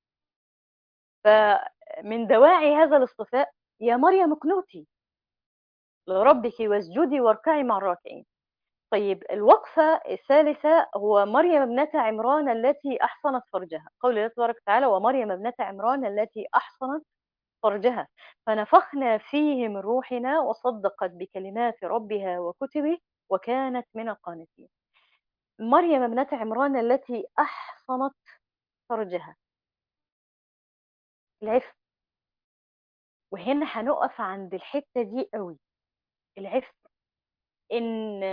فمن دواعي هذا الاصطفاء يا مريم اقنتي لربِّكِ واسجدي واركعي مع الراكعين. طيب الوقفة الثالثة هو مريم ابنة عمران التي أحصنت فرجها، قول الله تبارك وتعالى: ومريم ابنة عمران التي أحصنت فرجها فنفخنا فيه من روحنا وصدقت بكلمات ربها وكتبه وكانت من القانتين. مريم ابنة عمران التي أحصنت فرجها، العفة، وهنا هنقف عند الحتة دي قوي، العفة، إن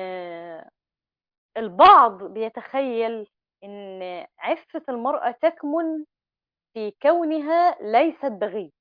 البعض بيتخيل إن عفة المرأة تكمن في كونها ليست بغية،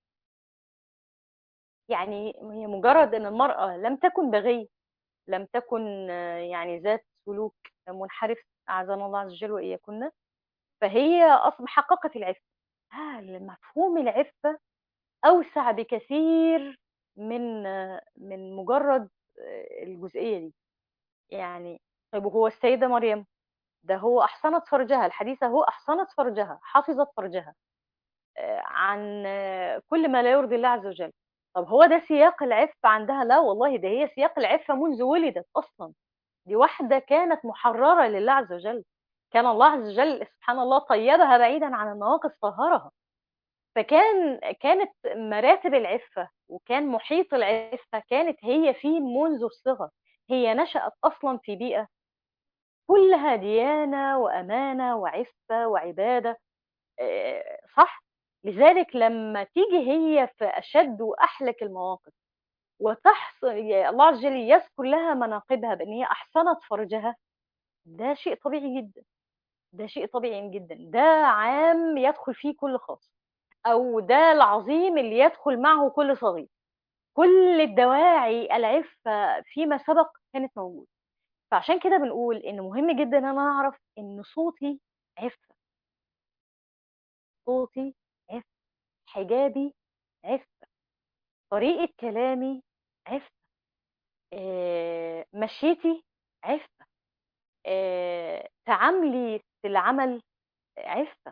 يعني هي مجرد إن المرأة لم تكن بغية، لم تكن يعني ذات سلوك منحرف أعاذنا الله عز وجل وإياكن، فهي حققت العفة. مفهوم العفة أوسع بكثير من مجرد الجزئية دي، يعني طيب وهو السيدة مريم ده هو أحصنت فرجها، الحديث أهو أحصنت فرجها، حفظت فرجها عن كل ما لا يرضي الله عز وجل. طب هو ده سياق العفة عندها؟ لا والله، ده هي سياق العفة منذ ولدت أصلًا، دي واحدة كانت محررة لله عز وجل، كان الله عز وجل سبحان الله طيبها بعيدًا عن النواقص طهرها، كانت مراتب العفة وكان محيط العفة كانت هي فيه منذ الصغر، هي نشأت أصلًا في بيئة كلها ديانة وأمانة وعفة وعبادة، صح؟ لذلك لمّا تيجي هي في أشد وأحلك المواقف الله عز وجل يذكر لها مناقبها بإن هي أحصنت فرجها، ده شيء طبيعي جدًا، ده شيء طبيعي جدًا، ده عام يدخل فيه كل خاص، أو ده العظيم اللي يدخل معه كل صغير، كل الدواعي العفة فيما سبق كانت موجودة، فعشان كده بنقول إن مهم جدًا إن أنا أعرف إن صوتي عفة، صوتي عفة، حجابي عفة، طريقة كلامي عفة، مشيتي عفة، تعاملي في العمل عفة،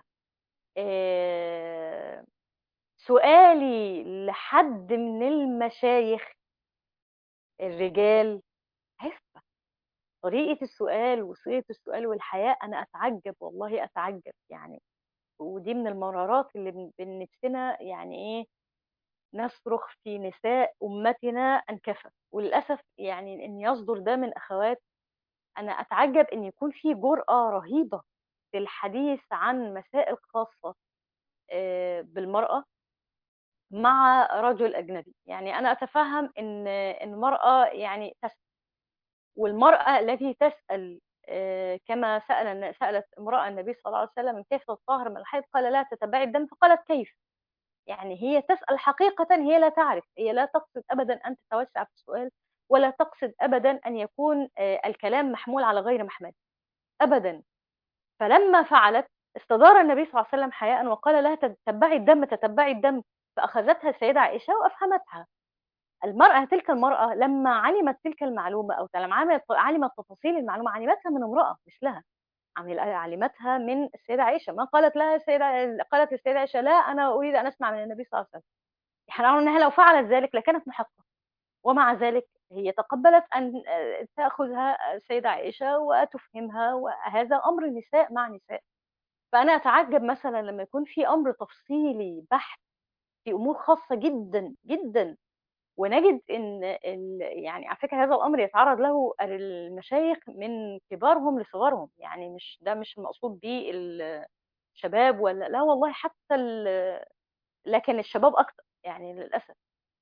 آآ سؤالي لحد من المشايخ الرجال عفة، طريقة السؤال وصيغة السؤال والحياء أنا أتعجب والله أتعجب يعني، ودي من المرارات اللي بنفسنا يعني إيه نصرخ في نساء أمتنا أنكفة، وللأسف يعني إن يصدر ده من أخوات، أنا أتعجب إن يكون في جرأة رهيبة في الحديث عن مسائل خاصة بالمرأة مع رجل أجنبي، يعني أنا أتفهم إن المرأة يعني تسأل، والمرأة التي تسأل كما سألت امرأة النبي صلى الله عليه وسلم كيف تطهر من الحيض، قال لا تتبعي الدم، فقالت كيف؟ يعني هي تسأل حقيقة، هي لا تعرف، هي لا تقصد أبدا أن تتوسع في السؤال، ولا تقصد أبدا أن يكون الكلام محمول على غير محمل أبدا. فلما فعلت استدار النبي صلى الله عليه وسلم حياء وقال لها تتبعي الدم، تتبعي الدم. فأخذتها السيدة عائشة وأفهمتها. تلك المرأة لما علمت تلك المعلومة، أو لما علمت تفاصيل المعلومة، علمتها من امرأة مثلها، علمتها من السيدة عائشة. ما قالت لها قالت للسيدة عائشة لا أنا أريد أن أسمع من النبي صلى الله عليه وسلم. احنا نرى أنها لو فعلت ذلك لكانت محقة، ومع ذلك هي تقبلت أن تأخذها السيدة عائشة وتفهمها، وهذا أمر نساء مع نساء. فأنا أتعجب مثلا لما يكون في أمر تفصيلي بحت في أمور خاصة جدا جدا، ونجد ان يعني على فكره هذا الامر يتعرض له المشايخ من كبارهم لصغارهم، يعني مش ده مش المقصود بيه الشباب ولا لا، والله حتى لكن الشباب اكتر يعني للاسف.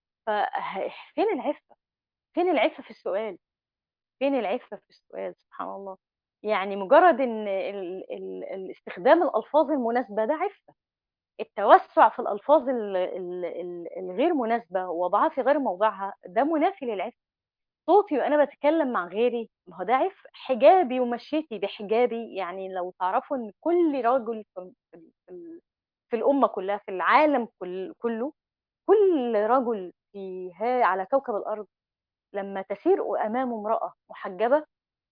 ففين العفه؟ فين العفه في السؤال؟ فين العفه في السؤال؟ سبحان الله. يعني مجرد ان الاستخدام الالفاظ المناسبه ده عفه. التوسع في الالفاظ الغير مناسبه ووضعها في غير موضعها ده منافي للعفه. صوتي وأنا باتكلم مع غيري، ما هو ده عفة. حجابي ومشيتي بحجابي، يعني لو تعرفوا إن كل رجل في الأمة كلها، في العالم كله، كل رجل على كوكب الأرض لما تسير أمامه امرأة محجبة،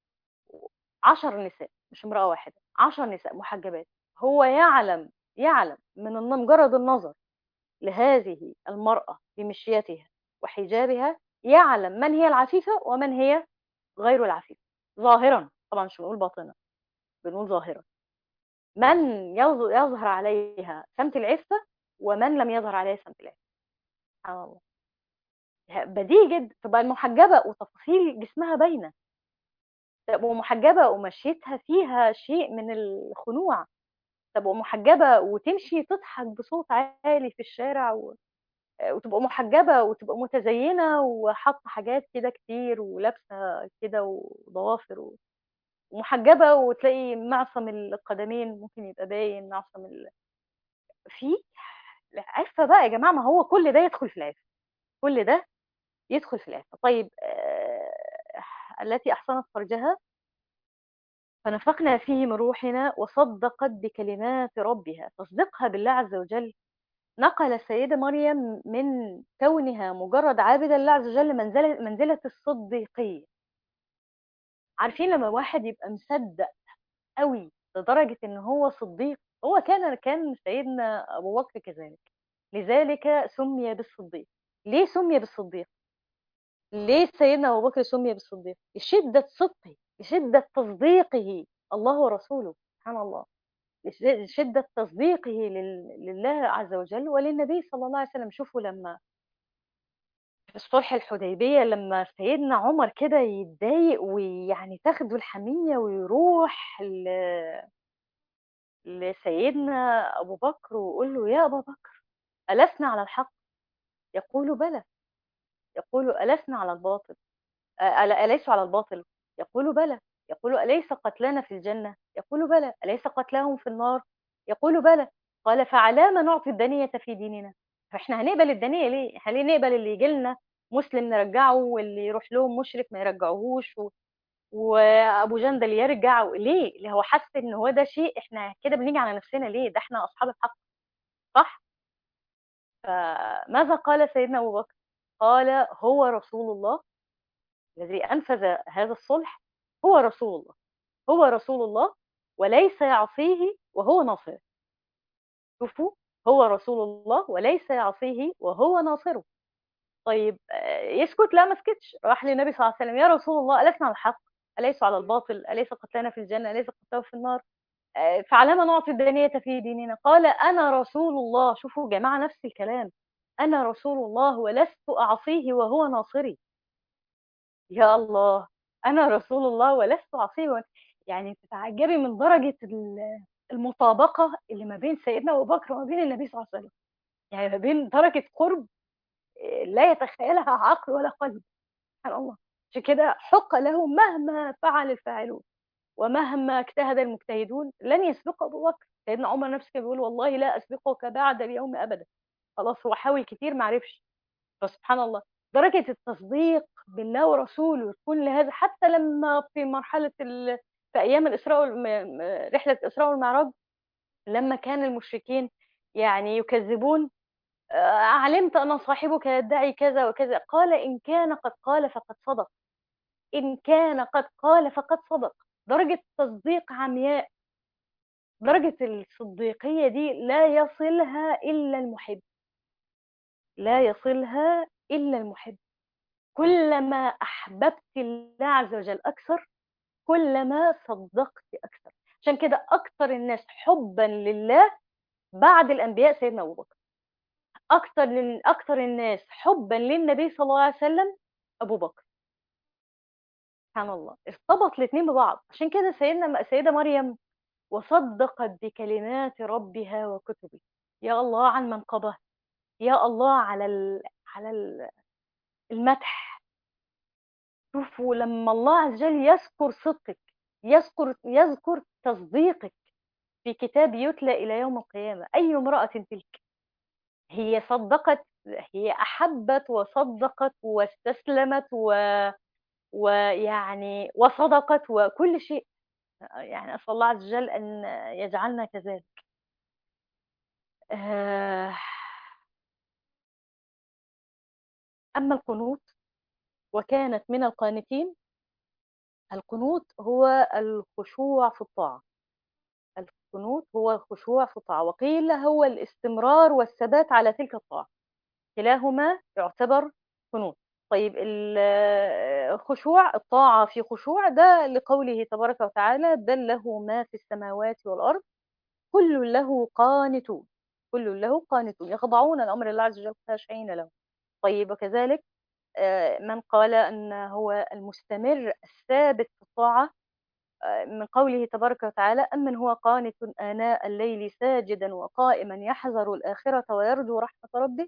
10 نساء مش امرأة واحدة، 10 نساء محجبات، هو يعلم من مجرد النظر لهذه المرأة بمشيتها وحجابها، يعلم من هي العفيفة ومن هي غير العفيف. ظاهرا طبعا، مش بنقول باطنا، بنقول ظاهرا. من يظهر عليها سمت العفة، ومن لم يظهر عليها سمت العفة. سبحان الله. بديهي جدا تبقى المحجبة وتفاصيل جسمها باينة، تبقى محجبة ومشيتها فيها شيء من الخنوع، تبقى محجبة وتمشي تضحك بصوت عالي في الشارع وتبقى محجبة وتبقى متزينة وحاطة حاجات كده كتير ولابسة كده وضوافر ومحجبة، وتلاقي معصم القدمين ممكن يبقى باين، معصم في عفة بقى يا جماعة. ما هو كل ده يدخل في العفة، كل ده يدخل في العفة. طيب التي أحصنت فرجها فنفخنا فيه من روحنا وصدقت بكلمات ربها. تصديقها بالله عز وجل نقل السيدة مريم من كونها مجرد عابدة لله عز وجل منزلة الصديقية. عارفين لما واحد يبقى مصدق قوي لدرجة ان هو صديق، هو كان سيدنا ابو بكر كذلك، لذلك سمي بالصديق. ليه سمي بالصديق؟ ليه سيدنا ابو بكر سمي بالصديق؟ لشدة صدقه، لشدة تصديقه الله ورسوله، سبحان الله، لشدة تصديقه لله عز وجل وللنبي صلى الله عليه وسلم. شوفوا لما في صلح الحديبية لما سيدنا عمر كده يتضايق ويعني تاخده الحمية ويروح لسيدنا أبو بكر ويقول له يا أبا بكر ألسنا على الحق؟ يقول بلى. يقول ألسنا على الباطل؟ أليسوا على الباطل؟ يقول بلى. يقول أليس قتلنا في الجنة؟ يقول بلى. أليس قتلهم في النار؟ يقول بلى. قال فعلام نعطي الدنية في ديننا؟ فإحنا هنقبل الدنية ليه؟ إحنا ليه نقبل اللي يجي لنا مسلم نرجعه، واللي يروح لهم مشرك ما يرجعوهوش وابو جندل يرجع؟ ليه؟ اللي هو حس ان هو ده شيء احنا كده بنيجي على نفسنا ليه؟ ده احنا اصحاب الحق، صح؟ فماذا قال سيدنا ابو بكر؟ قال هو رسول الله الذي انفذ هذا الصلح، هو رسول الله، هو رسول الله وليس يعصيه وهو ناصره. شوفوا، هو رسول الله وليس يعصيه وهو ناصره. طيب يسكت؟ لا ما سكتش، راح للنبي صلى الله عليه وسلم يا رسول الله ألسنا على الحق؟ أليسوا على الباطل؟ أليس قتلنا في الجنة؟ أليس قتلنا في النار؟ فعلما نعطي الدنية في ديننا؟ قال أنا رسول الله. شوفوا جماعة نفس الكلام، أنا رسول الله ولست أعصيه وهو ناصري. يا الله، أنا رسول الله ولست أعصيه يعني تتعجبي من درجة المطابقة اللي ما بين سيدنا أبو بكر وما بين النبي صلى الله عليه وسلم، يعني ما بين درجة قرب لا يتخيلها عقل ولا قلب. سبحان الله. عشان كده حق له مهما فعل الفاعلون، ومهما اجتهد المجتهدون لن يسبق أبو بكر. سيدنا عمر نفسه كان بيقول والله لا أسبقك بعد اليوم أبدا. خلاص هو حاول كتير ما عرفش. فسبحان الله، درجة التصديق بالله ورسوله تكون لهذا، حتى لما في مرحلة في أيام الإسراء رحلة الإسراء والمعراج، لما كان المشركين يعني يكذبون، علمت أن صاحبك يدعي كذا وكذا، قال إن كان قد قال فقد صدق. إن كان قد قال فقد صدق. درجة تصديق عمياء. درجة الصديقية دي لا يصلها إلا المحب. لا يصلها إلا المحب. كلما أحببت الله عز وجل أكثر كلما صدقت أكثر. عشان كده أكثر الناس حبا لله بعد الأنبياء سيدنا أبو بكر. أكثر الناس حبا للنبي صلى الله عليه وسلم أبو بكر. سبحان الله، ارتبط الاثنين ببعض. عشان كده سيدة مريم وصدقت بكلمات ربها وكتبه. يا الله عن منقبة. يا الله على المدح. شوفوا لما الله عز وجل يذكر صدقك، يذكر تصديقك في كتاب يتلى إلى يوم القيامة. أي امرأة تلك؟ هي صدقت، هي أحبت وصدقت واستسلمت ويعني وصدقت وكل شيء. يعني أسأل الله عز وجل أن يجعلنا كذلك. آه، أما القنوت وكانت من القانتين. القنوت هو الخشوع في الطاعة. القنوت هو الخشوع في الطاعة، وقيل هو الاستمرار والثبات على تلك الطاعة. كلاهما يعتبر قنوت. طيب الخشوع، الطاعة في خشوع، ده لقوله تبارك وتعالى بل له ما في السماوات والأرض كل له قانتون. كل له قانتون يخضعون لأمر الله عز وجل خاشعين له. طيب وكذلك من قال أن هو المستمر الثابت في الطاعة من قوله تبارك وتعالى أمن هو قانت آناء الليل ساجدا وقائما يحذر الآخرة ويرجو رحمة ربه.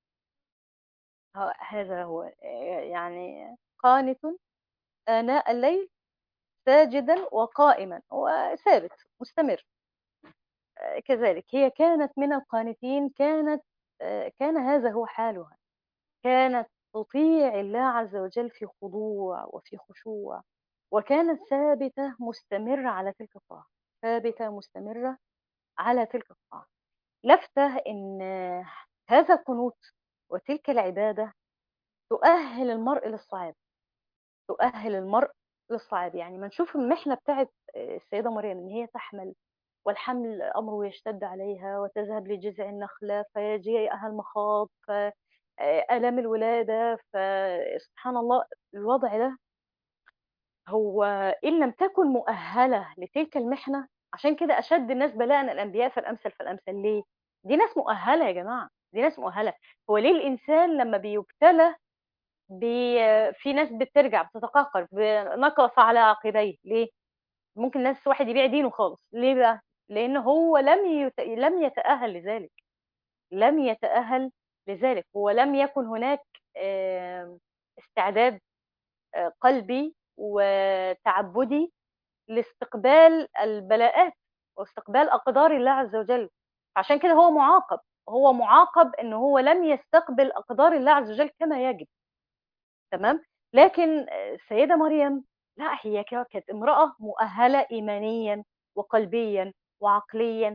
هذا هو يعني قانت آناء الليل ساجدا وقائما، هو ثابت مستمر. كذلك هي كانت من القانتين. كان هذا هو حالها. كانت تطيع الله عز وجل في خضوع وفي خشوع، وكانت ثابتة مستمرة على تلك الطاعة. ثابتة مستمرة على تلك الطاعة. لفتة إن هذا القنوت وتلك العبادة تؤهل المرء للصعاب. تؤهل المرء للصعاب. يعني ما نشوف المحنة بتاعت السيدة مريم إن هي تحمل، والحمل أمره يشتد عليها، وتذهب لجذع النخلة فيجيئها المخاض، فألم الولادة. فسبحان الله الوضع ده، هو إن لم تكن مؤهلة لتلك المحنة. عشان كده أشد الناس بلاء الأنبياء فالأمثل فالأمثل. ليه؟ دي ناس مؤهلة يا جماعة. دي ناس مؤهلة. هو ليه الإنسان لما بيبتلى في ناس بترجع بتتقهقر نقص على عقبيه؟ ليه؟ ممكن ناس واحد يبيع دينه خالص. ليه بقى؟ لأن هو لم يتأهل لذلك. لم يتأهل لذلك. هو لم يكن هناك استعداد قلبي وتعبدي لاستقبال البلاءات واستقبال أقدار الله عز وجل. عشان كده هو معاقب. هو معاقب إن هو لم يستقبل أقدار الله عز وجل كما يجب. تمام. لكن السيدة مريم لا، هي كانت امرأة مؤهلة إيمانيا وقلبيا وعقليا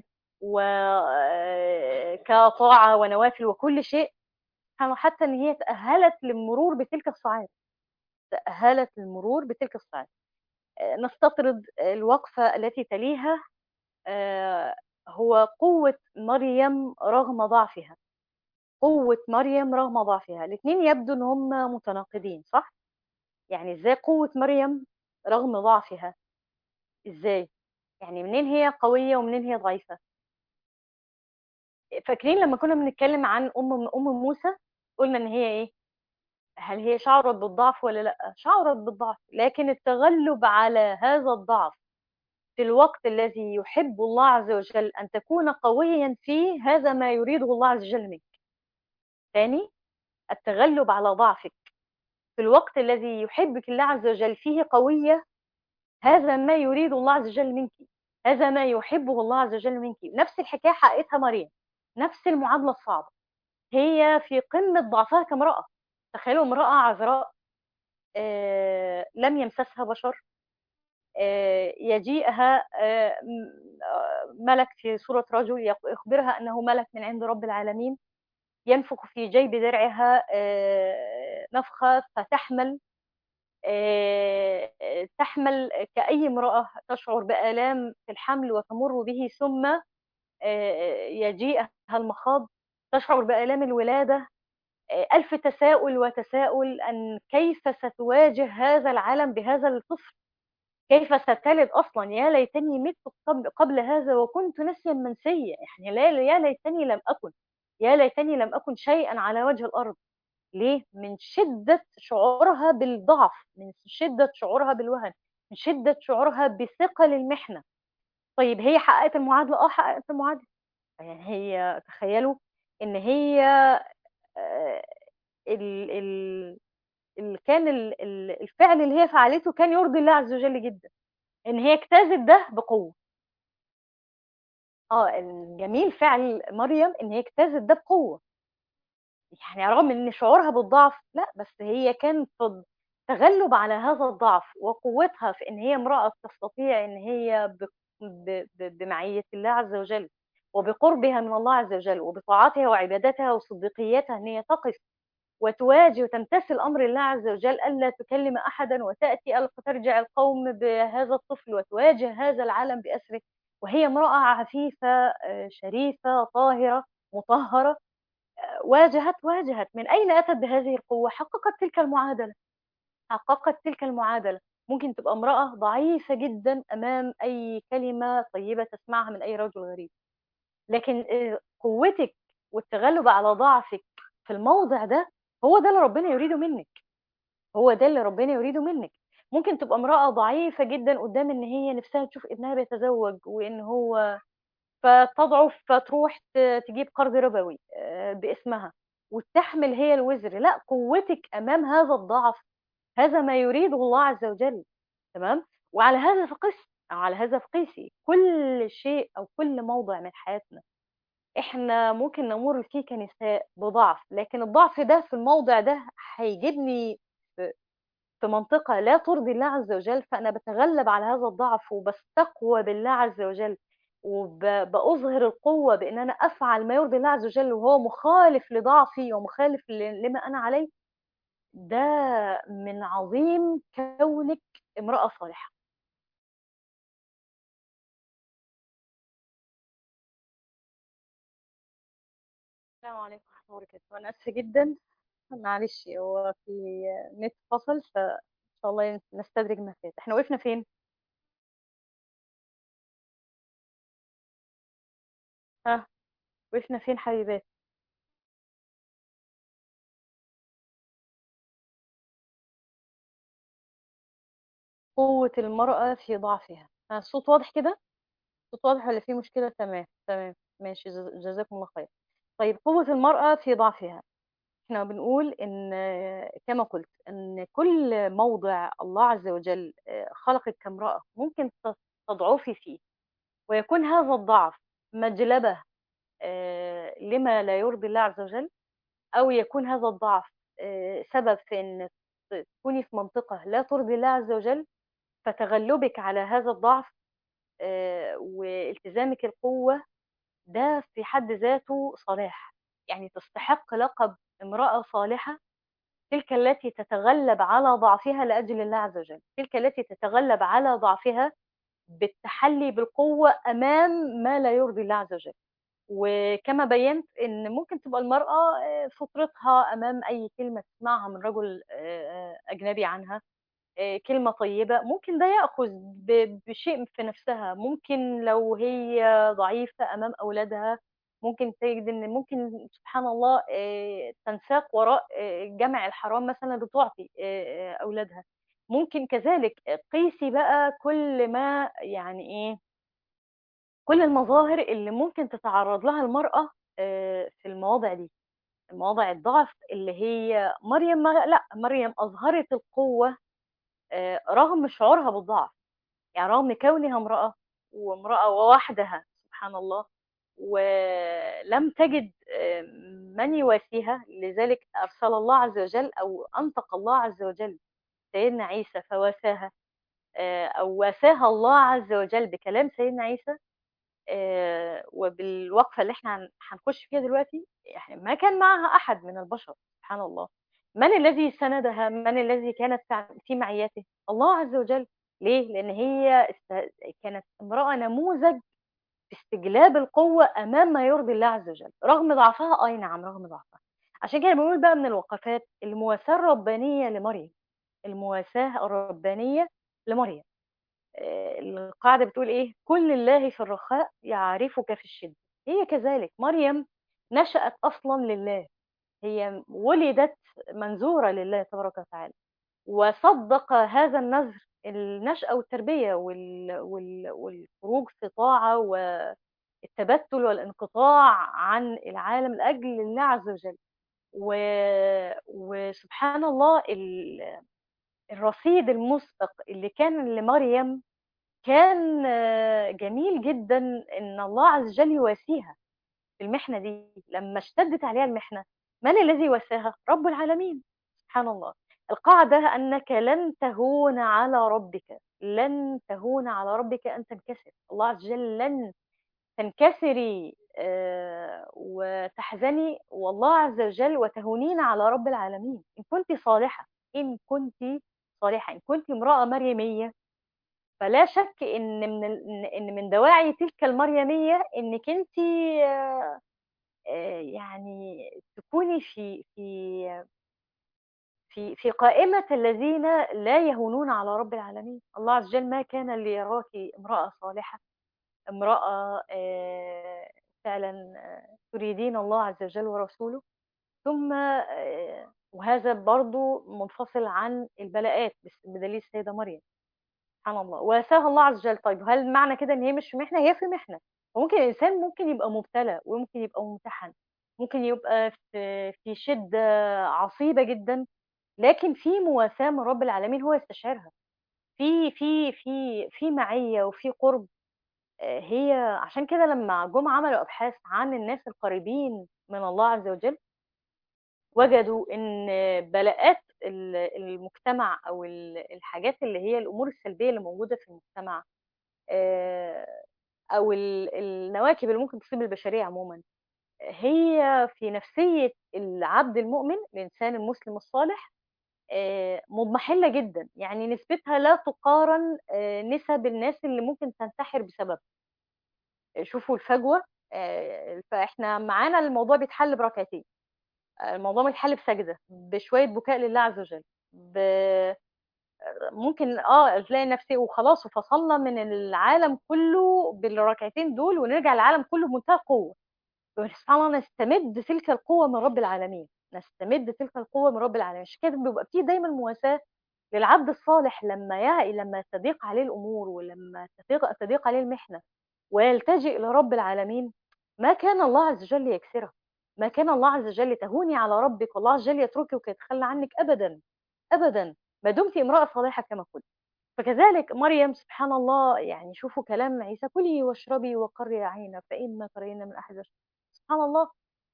وكطاعة ونوافل وكل شيء. حتى ان هي تأهلت للمرور بتلك الصعاب. تأهلت للمرور بتلك الصعاب. نستطرد الوقفة التي تليها. هو قوة مريم رغم ضعفها. قوة مريم رغم ضعفها. الاثنين يبدو ان هم متناقضين، صح؟ يعني ازاي قوة مريم رغم ضعفها؟ ازاي؟ يعني منين هي قوية ومنين هي ضعيفة؟ فاكرين لما كنا بنتكلم عن ام موسى، قلنا ان هي ايه؟ هل هي شعرت بالضعف ولا لا؟ شعرت بالضعف، لكن التغلب على هذا الضعف في الوقت الذي يحب الله عز وجل أن تكون قويا فيه، هذا ما يريده الله عز وجل منك. ثاني، التغلب على ضعفك في الوقت الذي يحبك الله عز وجل فيه قوية، هذا ما يريد الله عز وجل منك، هذا ما يحبه الله عز وجل منك. نفس الحكاية حققتها مريم، نفس المعادلة الصعبة. هي في قمة ضعفها كامرأة. تخيلوا امرأة عذراء، لم يمسسها بشر، يجيئها ملك في صورة رجل يخبرها أنه ملك من عند رب العالمين، ينفخ في جيب درعها نفخة فتحمل، تحمل كأي امرأة تشعر بآلام في الحمل وتمر به، ثم يجيئها المخاض، تشعر بآلام الولادة. ألف تساؤل وتساؤل أن كيف ستواجه هذا العالم بهذا الطفل، كيف ستلد أصلا. يا ليتني مت قبل هذا وكنت نسيا منسيا، يعني لا، يا ليتني لم أكن، يا ليتني لم أكن شيئا على وجه الأرض. ليه؟ من شدة شعورها بالضعف، من شدة شعورها بالوهن، من شدة شعورها بثقل المحنة. طيب هي حققت المعادلة؟ حققت المعادلة. يعني هي تخيلوا ان هي آه، ال ال كان الفعل اللي هي فعلته كان يرضي الله عز وجل جدا، ان هي اجتازت ده بقوة. الجميل فعل مريم ان هي اجتازت ده بقوة، يعني رغم ان شعورها بالضعف، لا بس هي كان في تغلب على هذا الضعف وقوتها في ان هي امرأة تستطيع ان هي بمعية الله عز وجل وبقربها من الله عز وجل وبطاعتها وعبادتها وصديقيتها، ان هي تقف وتواجه وتمتثل امر الله عز وجل الا تكلم احدا، وتاتي ترجع القوم بهذا الطفل وتواجه هذا العالم باسره، وهي امراه عفيفه شريفه طاهره مطهره. واجهت من أين أتت بهذه القوة؟ حققت تلك المعادلة، حققت تلك المعادلة. ممكن تبقى امرأة ضعيفة جدا أمام أي كلمة طيبة تسمعها من أي رجل غريب، لكن قوتك والتغلب على ضعفك في الموضع ده، هو ده اللي ربنا يريده منك، هو ده اللي ربنا يريده منك. ممكن تبقى امرأة ضعيفة جدا قدام ان هي نفسها تشوف ابنها بيتزوج وان هو، فتضعف فتروح تجيب قرض ربوي باسمها وتحمل هي الوزر. لا، قوتك امام هذا الضعف، هذا ما يريده الله عز وجل. تمام. وعلى هذا فقس، أو على هذا فقيسي كل شيء او كل موضع من حياتنا. احنا ممكن نمر فيه كنساء بضعف، لكن الضعف ده في الموضع ده هيجيبني في منطقة لا ترضي الله عز وجل، فأنا بتغلب على هذا الضعف وبستقوى بالله عز وجل، وبأظهر القوة بأن أنا أفعل ما يرضي الله عز وجل وهو مخالف لضعفي ومخالف لما أنا عليه. ده من عظيم كونك امرأة صالحة. السلام عليكم ورحمة الله وبركاته. أنا آسفة جدا، معلش هو في نت فصل، فإن شاء الله نستدرج ما فات. احنا وقفنا فين؟ ها، وقفنا فين حبيبات؟ قوة المرأة في ضعفها. الصوت واضح كده؟ الصوت واضح ولا في مشكلة؟ تمام تمام، ماشي، جزاكم الله خير. طيب قوة المرأة في ضعفها، احنا بنقول ان كما قلت ان كل موضع الله عز وجل خلقك كامرأة ممكن تضعفي فيه، ويكون هذا الضعف مجلبة لما لا يرضي الله عز وجل، او يكون هذا الضعف سبب في ان تكوني في منطقة لا ترضي الله عز وجل، فتغلبك على هذا الضعف والتزامك القوة، ده في حد ذاته صلاح. يعني تستحق لقب امرأة صالحة، تلك التي تتغلب على ضعفها لأجل الله عز وجل، تلك التي تتغلب على ضعفها بالتحلي بالقوة أمام ما لا يرضي الله عز وجل. وكما بينت ان ممكن تبقى المرأة فطرتها امام اي كلمة تسمعها من رجل اجنبي عنها، كلمة طيبة، ممكن ده يأخذ بشيء في نفسها. ممكن لو هي ضعيفة أمام أولادها، ممكن تجد إن ممكن سبحان الله تنساق وراء جمع الحرام مثلا لتعطي أولادها. ممكن كذلك قيسي بقى كل ما يعني إيه، كل المظاهر اللي ممكن تتعرض لها المرأة في المواضع دي، مواضع الضعف اللي هي مريم. ما لا، مريم أظهرت القوة رغم شعورها بالضعف. يعني رغم كونها امرأة، وامرأة ووحدها سبحان الله، ولم تجد من يواسيها، لذلك أرسل الله عز وجل أو أنطق الله عز وجل سيدنا عيسى فواساها، أو واساها الله عز وجل بكلام سيدنا عيسى. وبالوقفة اللي إحنا هنخش فيها دلوقتي، يعني ما كان معها أحد من البشر سبحان الله. من الذي سندها؟ من الذي كانت في معيته؟ الله عز وجل. ليه؟ لأن هي كانت امرأة نموذج في استجلاب القوة أمام ما يرضي الله عز وجل، رغم ضعفها. أي نعم، رغم ضعفها. عشان كده بنقول بقى من الوقفات المواساة الربانية لمريم، المواساة الربانية لمريم. القاعدة بتقول إيه؟ كل الله في الرخاء يعرفك في الشدة. هي كذلك مريم نشأت أصلا لله، هي ولدت منذورة لله تبارك وتعالى، وصدق هذا النذر النشأة والتربية والخروج في طاعة والتبتل والانقطاع عن العالم لأجل الله عز وجل. و... وسبحان الله الرصيد المسبق اللي كان لمريم كان جميل جدًا، إن الله عز وجل يواسيها في المحنة دي. لمّا اشتدت عليها المحنة، من الذي واساها؟ رب العالمين، سبحان الله. القاعدة أنك لن تهون على ربك، لن تهون على ربك أن تنكسر. الله عز وجل لن تنكسري وتحزني والله عز وجل وتهونين على رب العالمين، إن كنتِ صالحة، إن كنتِ صالحة، إن كنتِ امرأة مريمية. فلا شك إن من إن من دواعي تلك المريمية إنِّك أنتِ يعني تكوني في قائمة الذين لا يهونون على رب العالمين. الله عز وجل ما كان ليراكِ امرأة صالحة، امرأة فعلًا تريدين الله عز وجل ورسوله، ثم وهذا برضه منفصل عن البلاءات بدليل السيدة مريم. سبحان الله، واساها الله عز وجل. طيب هل معنى كده إن هي مش في محنة؟ هي في محنة. وممكن الإنسان ممكن يبقى مبتلى، وممكن يبقى ممتحن، ممكن يبقى في شدة عصيبة جدًا، لكن في مواساة من رب العالمين هو يستشعرها، في معية وفي قُرب. هي عشان كده لمّا جُم عملوا أبحاث عن الناس القريبين من الله عز وجل، وجدوا إن بلاءات المجتمع أو الحاجات اللي هي الأمور السلبية اللي موجودة في المجتمع، آآ أو النواكب اللي ممكن تصيب البشرية عمومًا، هي في نفسية العبد المؤمن، الإنسان المسلم الصالح، مضمحلة جدًا، يعني نسبتها لا تقارن نسب الناس اللي ممكن تنتحر بسببها. شوفوا الفجوة. فإحنا معانا الموضوع بيتحل بركعتين، الموضوع بيتحل بسجدة، بشوية بكاء لله عز وجل، ممكن تلاقي نفسي وخلاص وفصلنا من العالم كله بالركعتين دول، ونرجع للعالم كله بمنتهى القوة. سبحان الله، نستمد تلك القوة من رب العالمين، نستمد تلك القوة من رب العالمين. عشان كده بيبقى في دايمًا مواساة للعبد الصالح لمّا تضيق عليه الأمور، ولمّا تضيق عليه المحنة، ويلتجئ لرب العالمين. ما كان الله عز وجل يكسره، ما كان الله عز وجل تهوني على ربِّك والله عز وجل يتركِك ويتخلى عنِّك أبدًا، أبدًا، ما دمتِ امرأة صالحة كما كنتِ. فكذلك مريم سبحان الله، يعني شوفوا كلام عيسى: كُلي واشربي وقرِّي عينًا فإما ترين من أحد سبحان الله.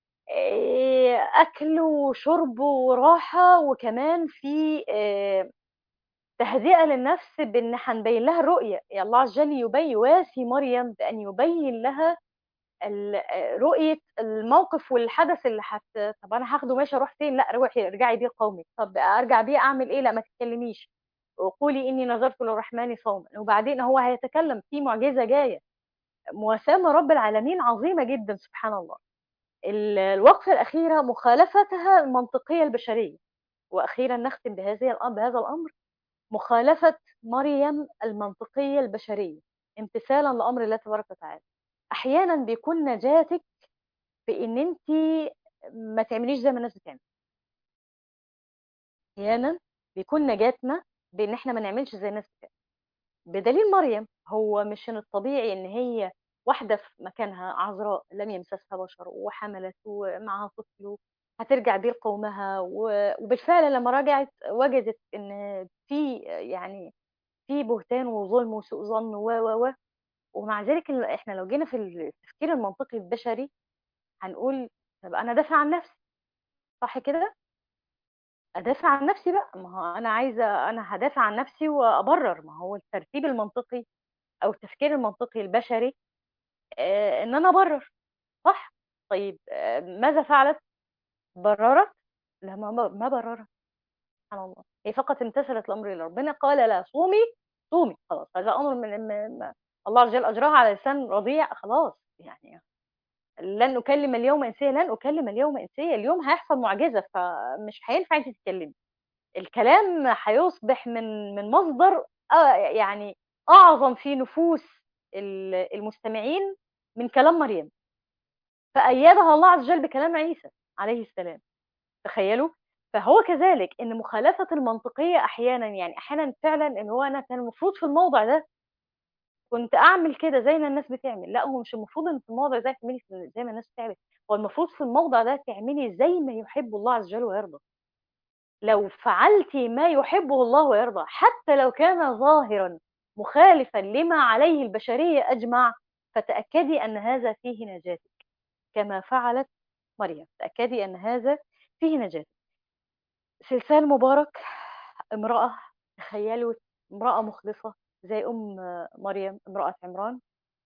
أكل وشرب وراحة، وكمان في تهدئة للنفس بإن هنبين لها الرؤية. يعني الله عز وجل يواسي مريم بأن يبين لها ال رؤية الموقف والحدث اللي طب أنا هاخده ماشي أروح فين؟ لأ روحي ارجعي بيه لقومِك. طب أرجع بيه أعمل إيه؟ لأ ما تتكلميش، وقولي إني نذرت للرحمن صوما. وبعدين هو هيتكلم، في معجزة جاية. مواساة من رب العالمين عظيمة جدًا سبحان الله. الوقفة الأخيرة مخالفتها المنطقية البشرية. وأخيرًا نختم بهذا الأمر: مخالفة مريم المنطقية البشرية، امتثالًا لأمر الله تبارك وتعالى. أحيانًا بيكون نجاتِك في إن أنتِ ما تعمليش زي ما الناس بتعمل. أحيانًا بيكون نجاتنا بإن إحنا ما نعملش زي الناس بتعمل. بدليل مريم، هو مش من الطبيعي إن هي واحدة في مكانها عذراء لم يمسسها بشر، وحملت ومعاها طفل، هترجع بيه لقومها، وبالفعل لما رجعت وجدت إن في يعني في بهتان وظلم وسوء ظن و ومع ذلك إحنا لو جينا في التفكير المنطقي البشري هنقول طب أنا أدافع عن نفسي، صح كده؟ أدافع عن نفسي بقى، ما هو أنا عايزة، أنا هادافع عن نفسي وأبرر، ما هو الترتيب المنطقي أو التفكير المنطقي البشري إن أنا أبرر، صح؟ طيب ماذا فعلت؟ بررت؟ لا، ما بررت. سبحان الله، هي فقط امتثلت لأمر الله، ربنا قال لها صومي، صومي خلاص، هذا أمر الله عز وجل أجراها على لسان رضيع، خلاص يعني لن أكلم اليوم إنسية، لن أكلم اليوم إنسية، اليوم هيحصل معجزة فمش هينفع أنتِ تتكلمي، الكلام هيصبح من مصدر يعني أعظم في نفوس المستمعين من كلام مريم، فأيدها الله عز وجل بكلام عيسى عليه السلام. تخيلوا؟ فهو كذلك إن مخالفة المنطقية أحيانًا، يعني أحيانًا فعلًا اللي هو أنا كان المفروض في الموضع ده كنت أعمل كده زي ما الناس بتعمل، لأ هو مش المفروض إن في الموضع ده تعملي زي ما الناس بتعمل، هو المفروض في الموضع ده تعملي زي ما يحب الله عز وجل ويرضى. لو فعلتِ ما يحبه الله ويرضى حتى لو كان ظاهرًا مخالفًا لما عليه البشرية أجمع، فتأكدي أن هذا فيه نجاتِك، كما فعلت مريم، تأكدي أن هذا فيه نجاتِك. سلسال مبارك، امرأة، تخيلوا امرأة مخلصة زي مريم امرأة عمران،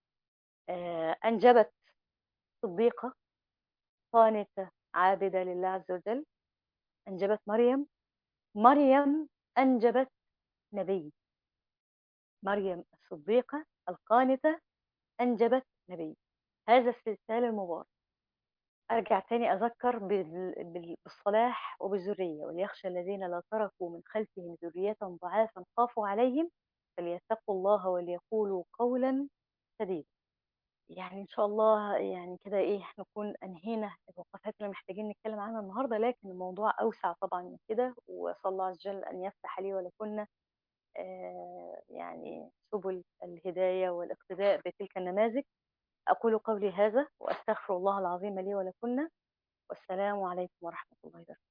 أنجبت صديقة قانتة عابدة لله عز وجل، أنجبت مريم، مريم أنجبت نبي، مريم الصديقة القانتة أنجبت نبي، هذا السلسال المبارك. أرجع تاني أذكر بالصلاح وبالذرية، وليخشى الذين لا تركوا من خلفهم ذرية ضعافا خافوا عليهم فليتقوا الله وليقولوا قولا سديدا. يعني إن شاء الله يعني كده إيه نكون أنهينا الوقفات اللي محتاجين نتكلم عنها النهاردة، لكن الموضوع أوسع طبعا من كده، وأسأل الله عز وجل أن يفتح لي ولكن يعني سبل الهداية والاقتداء بتلك النماذج. أقول قولي هذا وأستغفر الله العظيم لي ولكن، والسلام عليكم ورحمة الله وبركاته.